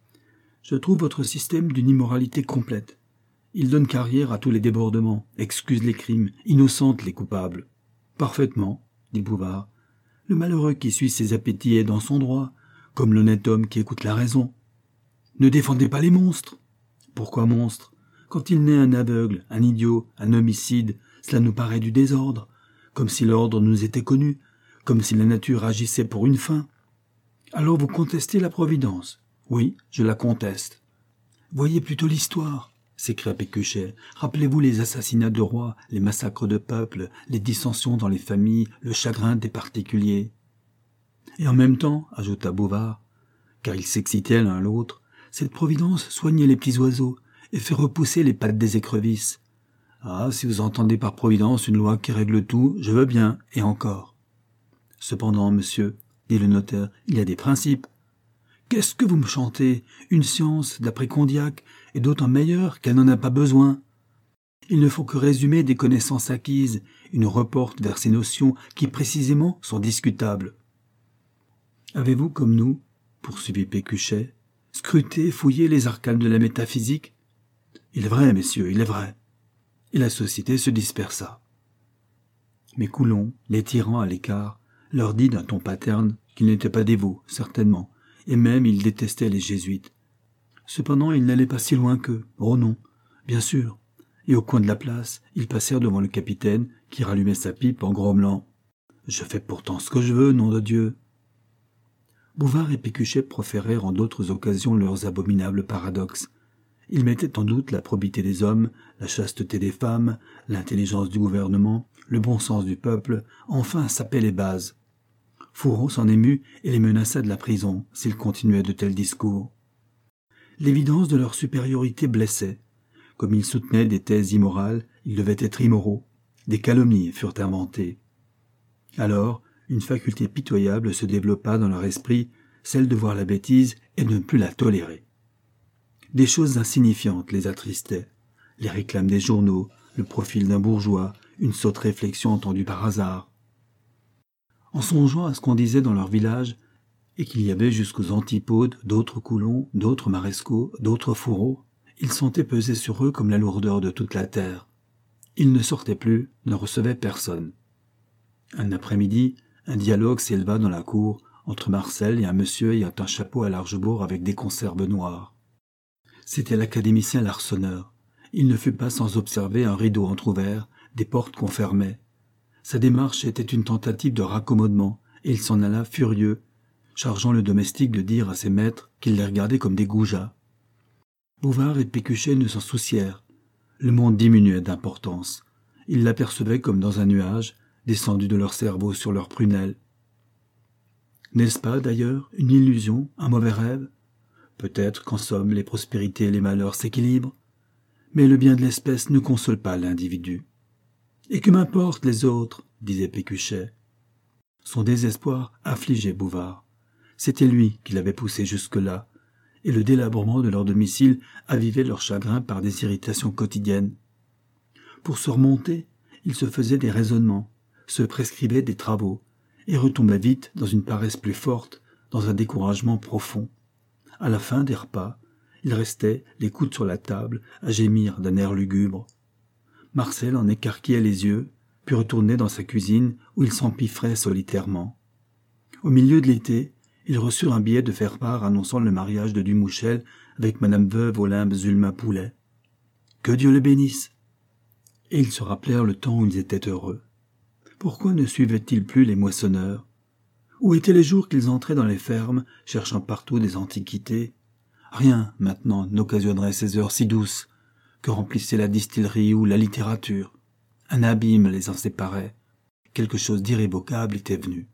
Je trouve votre système d'une immoralité complète. Il donne carrière à tous les débordements, excuse les crimes, innocente les coupables. Parfaitement, dit Bouvard. Le malheureux qui suit ses appétits est dans son droit, comme l'honnête homme qui écoute la raison. Ne défendez pas les monstres. Pourquoi monstres? Quand il naît un aveugle, un idiot, un homicide, cela nous paraît du désordre, comme si l'ordre nous était connu, comme si la nature agissait pour une fin. Alors vous contestez la providence? Oui, je la conteste. Voyez plutôt l'histoire, s'écria Pécuchet. Rappelez-vous les assassinats de rois, les massacres de peuples, les dissensions dans les familles, le chagrin des particuliers. Et en même temps, ajouta Bouvard, car ils s'excitaient l'un l'autre, cette providence soignait les petits oiseaux et fait repousser les pattes des écrevisses. Ah, si vous entendez par providence une loi qui règle tout, je veux bien, et encore. Cependant, monsieur, dit le notaire, il y a des principes. Qu'est-ce que vous me chantez? Une science, d'après Condillac, est d'autant meilleure qu'elle n'en a pas besoin. Il ne faut que résumer des connaissances acquises, une reporte vers ces notions qui, précisément, sont discutables. Avez-vous, comme nous, poursuivit Pécuchet, scruté, fouillé les arcanes de la métaphysique? Il est vrai, messieurs, il est vrai. Et la société se dispersa. Mais Coulon, les tirant à l'écart, leur dit d'un ton paterne qu'ils n'étaient pas dévots, certainement, et même ils détestaient les jésuites. Cependant, ils n'allaient pas si loin qu'eux. Oh non, bien sûr. Et au coin de la place, ils passèrent devant le capitaine, qui rallumait sa pipe en grommelant. « Je fais pourtant ce que je veux, nom de Dieu !» Bouvard et Pécuchet proférèrent en d'autres occasions leurs abominables paradoxes. Ils mettaient en doute la probité des hommes, la chasteté des femmes, l'intelligence du gouvernement, le bon sens du peuple, enfin sapaient les bases. Fourreau s'en émut et les menaça de la prison s'ils continuaient de tels discours. L'évidence de leur supériorité blessait. Comme ils soutenaient des thèses immorales, ils devaient être immoraux. Des calomnies furent inventées. Alors, une faculté pitoyable se développa dans leur esprit, celle de voir la bêtise et de ne plus la tolérer. Des choses insignifiantes les attristaient. Les réclames des journaux, le profil d'un bourgeois, une sotte réflexion entendue par hasard. En songeant à ce qu'on disait dans leur village, et qu'il y avait jusqu'aux antipodes d'autres Coulons, d'autres Marescaux, d'autres Fourreaux, ils sentaient peser sur eux comme la lourdeur de toute la terre. Ils ne sortaient plus, ne recevaient personne. Un après-midi, un dialogue s'éleva dans la cour entre Marcel et un monsieur ayant un chapeau à large bord avec des conserves noires. C'était l'académicien Larsonneur. Il ne fut pas sans observer un rideau entr'ouvert, des portes qu'on fermait. Sa démarche était une tentative de raccommodement, et il s'en alla furieux, chargeant le domestique de dire à ses maîtres qu'il les regardait comme des goujats. Bouvard et Pécuchet ne s'en soucièrent. Le monde diminuait d'importance. Ils l'apercevaient comme dans un nuage, descendu de leur cerveau sur leurs prunelles. N'est-ce pas, d'ailleurs, une illusion, un mauvais rêve? Peut-être qu'en somme, les prospérités et les malheurs s'équilibrent, mais le bien de l'espèce ne console pas l'individu. « Et que m'importent les autres ?» disait Pécuchet. Son désespoir affligeait Bouvard. C'était lui qui l'avait poussé jusque-là, et le délabrement de leur domicile avivait leur chagrin par des irritations quotidiennes. Pour se remonter, il se faisait des raisonnements, se prescrivait des travaux, et retombait vite dans une paresse plus forte, dans un découragement profond. À la fin des repas, il restait, les coudes sur la table, à gémir d'un air lugubre. Marcel en écarquillait les yeux, puis retournait dans sa cuisine où il s'empiffrait solitairement. Au milieu de l'été, ils reçurent un billet de faire-part annonçant le mariage de Dumouchel avec madame veuve Olympe Zulma Poulet. Que Dieu le bénisse! Et ils se rappelèrent le temps où ils étaient heureux. Pourquoi ne suivaient-ils plus les moissonneurs? Où étaient les jours qu'ils entraient dans les fermes, cherchant partout des antiquités? Rien, maintenant, n'occasionnerait ces heures si douces, que remplissait la distillerie ou la littérature. Un abîme les en séparait. Quelque chose d'irrévocable était venu.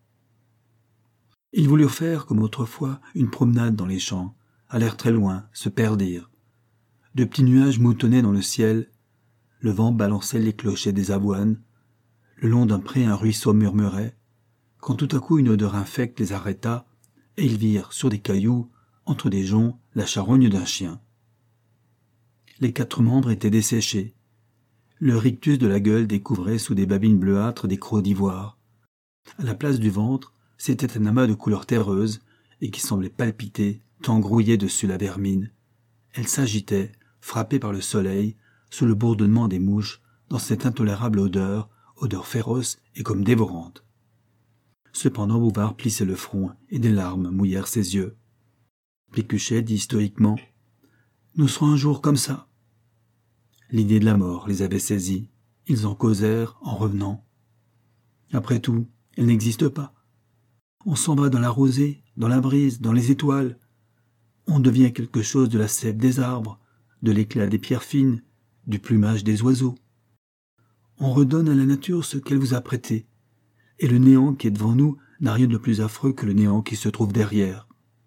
Ils voulurent faire, comme autrefois, une promenade dans les champs, allèrent très loin, se perdirent. De petits nuages moutonnaient dans le ciel, le vent balançait les clochers des avoines, le long d'un pré un ruisseau murmurait, quand tout à coup une odeur infecte les arrêta, et ils virent, sur des cailloux, entre des joncs, la charogne d'un chien. Les quatre membres étaient desséchés. Le rictus de la gueule découvrait sous des babines bleuâtres des crocs d'ivoire. À la place du ventre, c'était un amas de couleurs terreuses et qui semblait palpiter, tant grouillait dessus la vermine. Elle s'agitait, frappée par le soleil, sous le bourdonnement des mouches, dans cette intolérable odeur, odeur féroce et comme dévorante. Cependant Bouvard plissait le front et des larmes mouillèrent ses yeux. Pécuchet dit stoïquement « Nous serons un jour comme ça. » L'idée de la mort les avait saisis. Ils en causèrent en revenant. Après tout, elle n'existe pas. On s'en va dans la rosée, dans la brise, dans les étoiles. On devient quelque chose de la sève des arbres, de l'éclat des pierres fines, du plumage des oiseaux. On redonne à la nature ce qu'elle vous a prêté, et le néant qui est devant nous n'a rien de plus affreux que le néant qui se trouve derrière.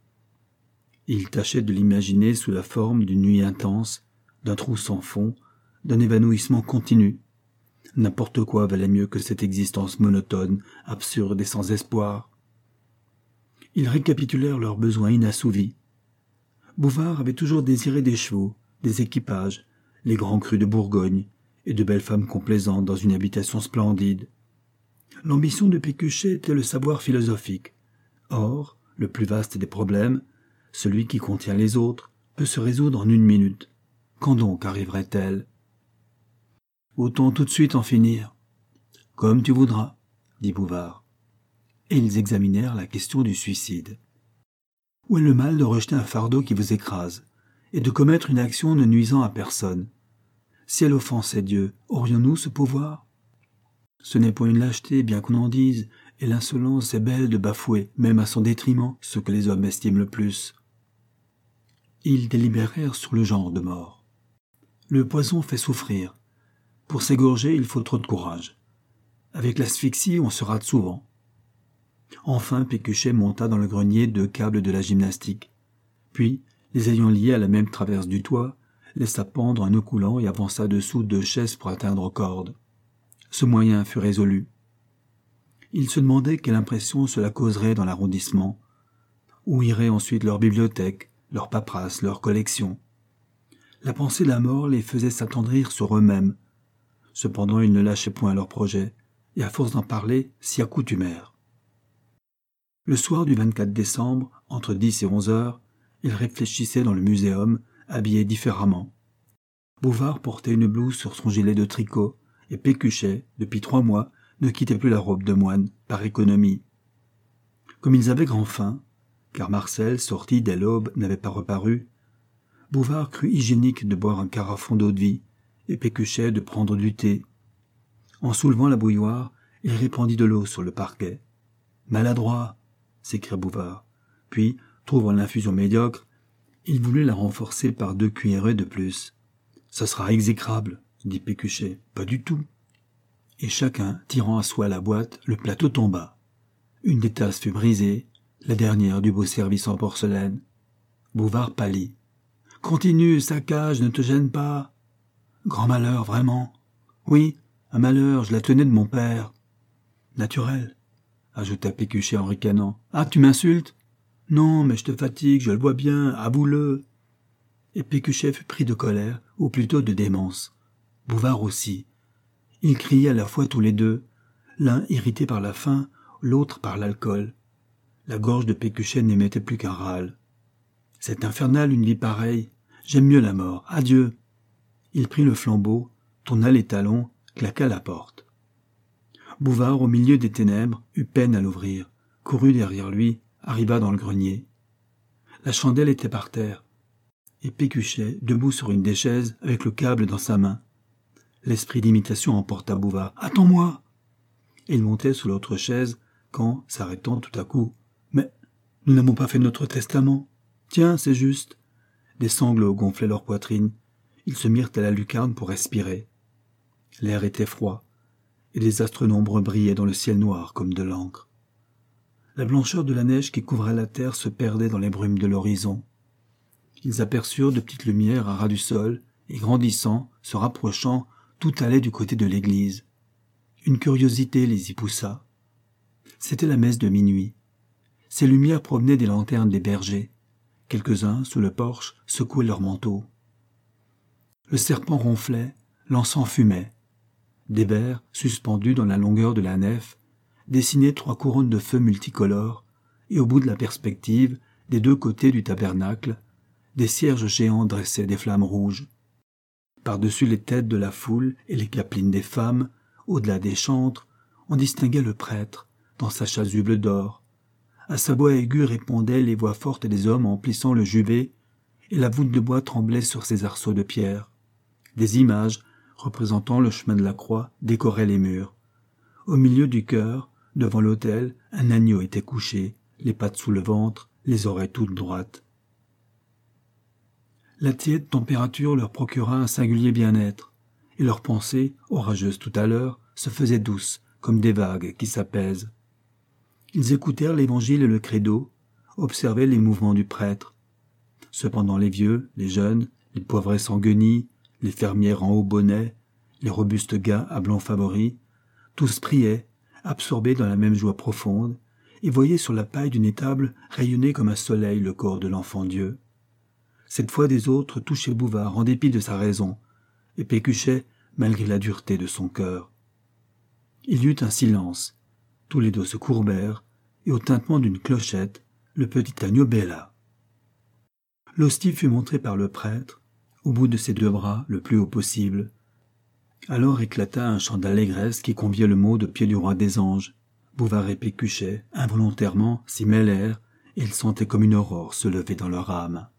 Il tâchait de l'imaginer sous la forme d'une nuit intense, d'un trou sans fond, d'un évanouissement continu. N'importe quoi valait mieux que cette existence monotone, absurde et sans espoir. Ils récapitulèrent leurs besoins inassouvis. Bouvard avait toujours désiré des chevaux, des équipages, les grands crus de Bourgogne, et de belles femmes complaisantes dans une habitation splendide. L'ambition de Pécuchet était le savoir philosophique. Or, le plus vaste des problèmes, celui qui contient les autres, peut se résoudre en une minute. Quand donc arriverait-elle? Autant tout de suite en finir. Comme tu voudras, dit Bouvard. Et ils examinèrent la question du suicide. Où est le mal de rejeter un fardeau qui vous écrase, et de commettre une action ne nuisant à personne? Si elle offensait Dieu, aurions-nous ce pouvoir? Ce n'est point une lâcheté, bien qu'on en dise, et l'insolence est belle de bafouer, même à son détriment, ce que les hommes estiment le plus. Ils délibérèrent sur le genre de mort. Le poison fait souffrir. Pour s'égorger, il faut trop de courage. Avec l'asphyxie, on se rate souvent. Enfin, Pécuchet monta dans le grenier deux câbles de la gymnastique. Puis, les ayant liés à la même traverse du toit, laissa pendre un nœud coulant et avança dessous deux chaises pour atteindre aux cordes. Ce moyen fut résolu. Il se demandait quelle impression cela causerait dans l'arrondissement. Où irait ensuite leur bibliothèque, leur paperasse, leur collection. La pensée de la mort les faisait s'attendrir sur eux-mêmes. Cependant, ils ne lâchaient point leur projet, et à force d'en parler, s'y accoutumèrent. Le soir du vingt-quatre décembre, entre dix et onze heures, ils réfléchissaient dans le muséum, habillés différemment. Bouvard portait une blouse sur son gilet de tricot, et Pécuchet, depuis trois mois, ne quittait plus la robe de moine, par économie. Comme ils avaient grand faim, car Marcel, sorti dès l'aube, n'avait pas reparu, Bouvard crut hygiénique de boire un carafon d'eau-de-vie, et Pécuchet de prendre du thé. En soulevant la bouilloire, il répandit de l'eau sur le parquet. « Maladroit !» s'écria Bouvard. Puis, trouvant l'infusion médiocre, il voulut la renforcer par deux cuillerées de plus. « Ça sera exécrable !» dit Pécuchet. « Pas du tout !» Et chacun, tirant à soi la boîte, le plateau tomba. Une des tasses fut brisée, la dernière du beau service en porcelaine. Bouvard pâlit. « Continue, saccage, ne te gêne pas !»« Grand malheur, vraiment !»« Oui, un malheur, je la tenais de mon père. »« Naturel !» ajouta Pécuchet en ricanant. « Ah, tu m'insultes ?»« Non, mais je te fatigue, je le vois bien, avoue-le !» Et Pécuchet fut pris de colère, ou plutôt de démence. Bouvard aussi. Ils criaient à la fois tous les deux, l'un irrité par la faim, l'autre par l'alcool. La gorge de Pécuchet n'émettait plus qu'un râle. « C'est infernal une vie pareille. J'aime mieux la mort. Adieu !» Il prit le flambeau, tourna les talons, claqua la porte. Bouvard, au milieu des ténèbres, eut peine à l'ouvrir, courut derrière lui, arriva dans le grenier. La chandelle était par terre, et Pécuchet, debout sur une des chaises, avec le câble dans sa main. L'esprit d'imitation emporta Bouvard. « Attends-moi » Et il montait sur l'autre chaise, quand, s'arrêtant tout à coup, « Mais nous n'avons pas fait notre testament. Tiens, c'est juste. » Des sanglots gonflaient leur poitrine. Ils se mirent à la lucarne pour respirer. L'air était froid, et des astres nombreux brillaient dans le ciel noir comme de l'encre. La blancheur de la neige qui couvrait la terre se perdait dans les brumes de l'horizon. Ils aperçurent de petites lumières à ras du sol, et grandissant, se rapprochant, tout allait du côté de l'église. Une curiosité les y poussa. C'était la messe de minuit. Ces lumières provenaient des lanternes des bergers. Quelques-uns, sous le porche, secouaient leurs manteaux. Le serpent ronflait, l'encens fumait. Des vers, suspendus dans la longueur de la nef, dessinaient trois couronnes de feu multicolores, et au bout de la perspective, des deux côtés du tabernacle, des cierges géants dressaient des flammes rouges. Par-dessus les têtes de la foule et les capelines des femmes, au-delà des chantres, on distinguait le prêtre, dans sa chasuble d'or. À sa voix aiguë répondaient les voix fortes des hommes emplissant le juvet, et la voûte de bois tremblait sur ses arceaux de pierre. Des images, représentant le chemin de la croix, décoraient les murs. Au milieu du chœur, devant l'autel, un agneau était couché, les pattes sous le ventre, les oreilles toutes droites. La tiède température leur procura un singulier bien-être, et leurs pensées, orageuses tout à l'heure, se faisaient douces, comme des vagues qui s'apaisent. Ils écoutèrent l'évangile et le credo, observaient les mouvements du prêtre. Cependant les vieux, les jeunes, les poivrets sans guenilles, les fermières en haut bonnet, les robustes gars à blanc favoris, tous priaient, absorbés dans la même joie profonde, et voyaient sur la paille d'une étable rayonner comme un soleil le corps de l'enfant Dieu. Cette fois des autres touchaient Bouvard en dépit de sa raison, et Pécuchet malgré la dureté de son cœur. Il y eut un silence, tous les deux se courbèrent, et au tintement d'une clochette, le petit agneau bêla. L'hostie fut montrée par le prêtre, au bout de ses deux bras, le plus haut possible. Alors éclata un chant d'allégresse qui conviait le mot de pied du roi des anges. Bouvard et Pécuchet, involontairement, s'y mêlèrent, et ils sentaient comme une aurore se lever dans leur âme.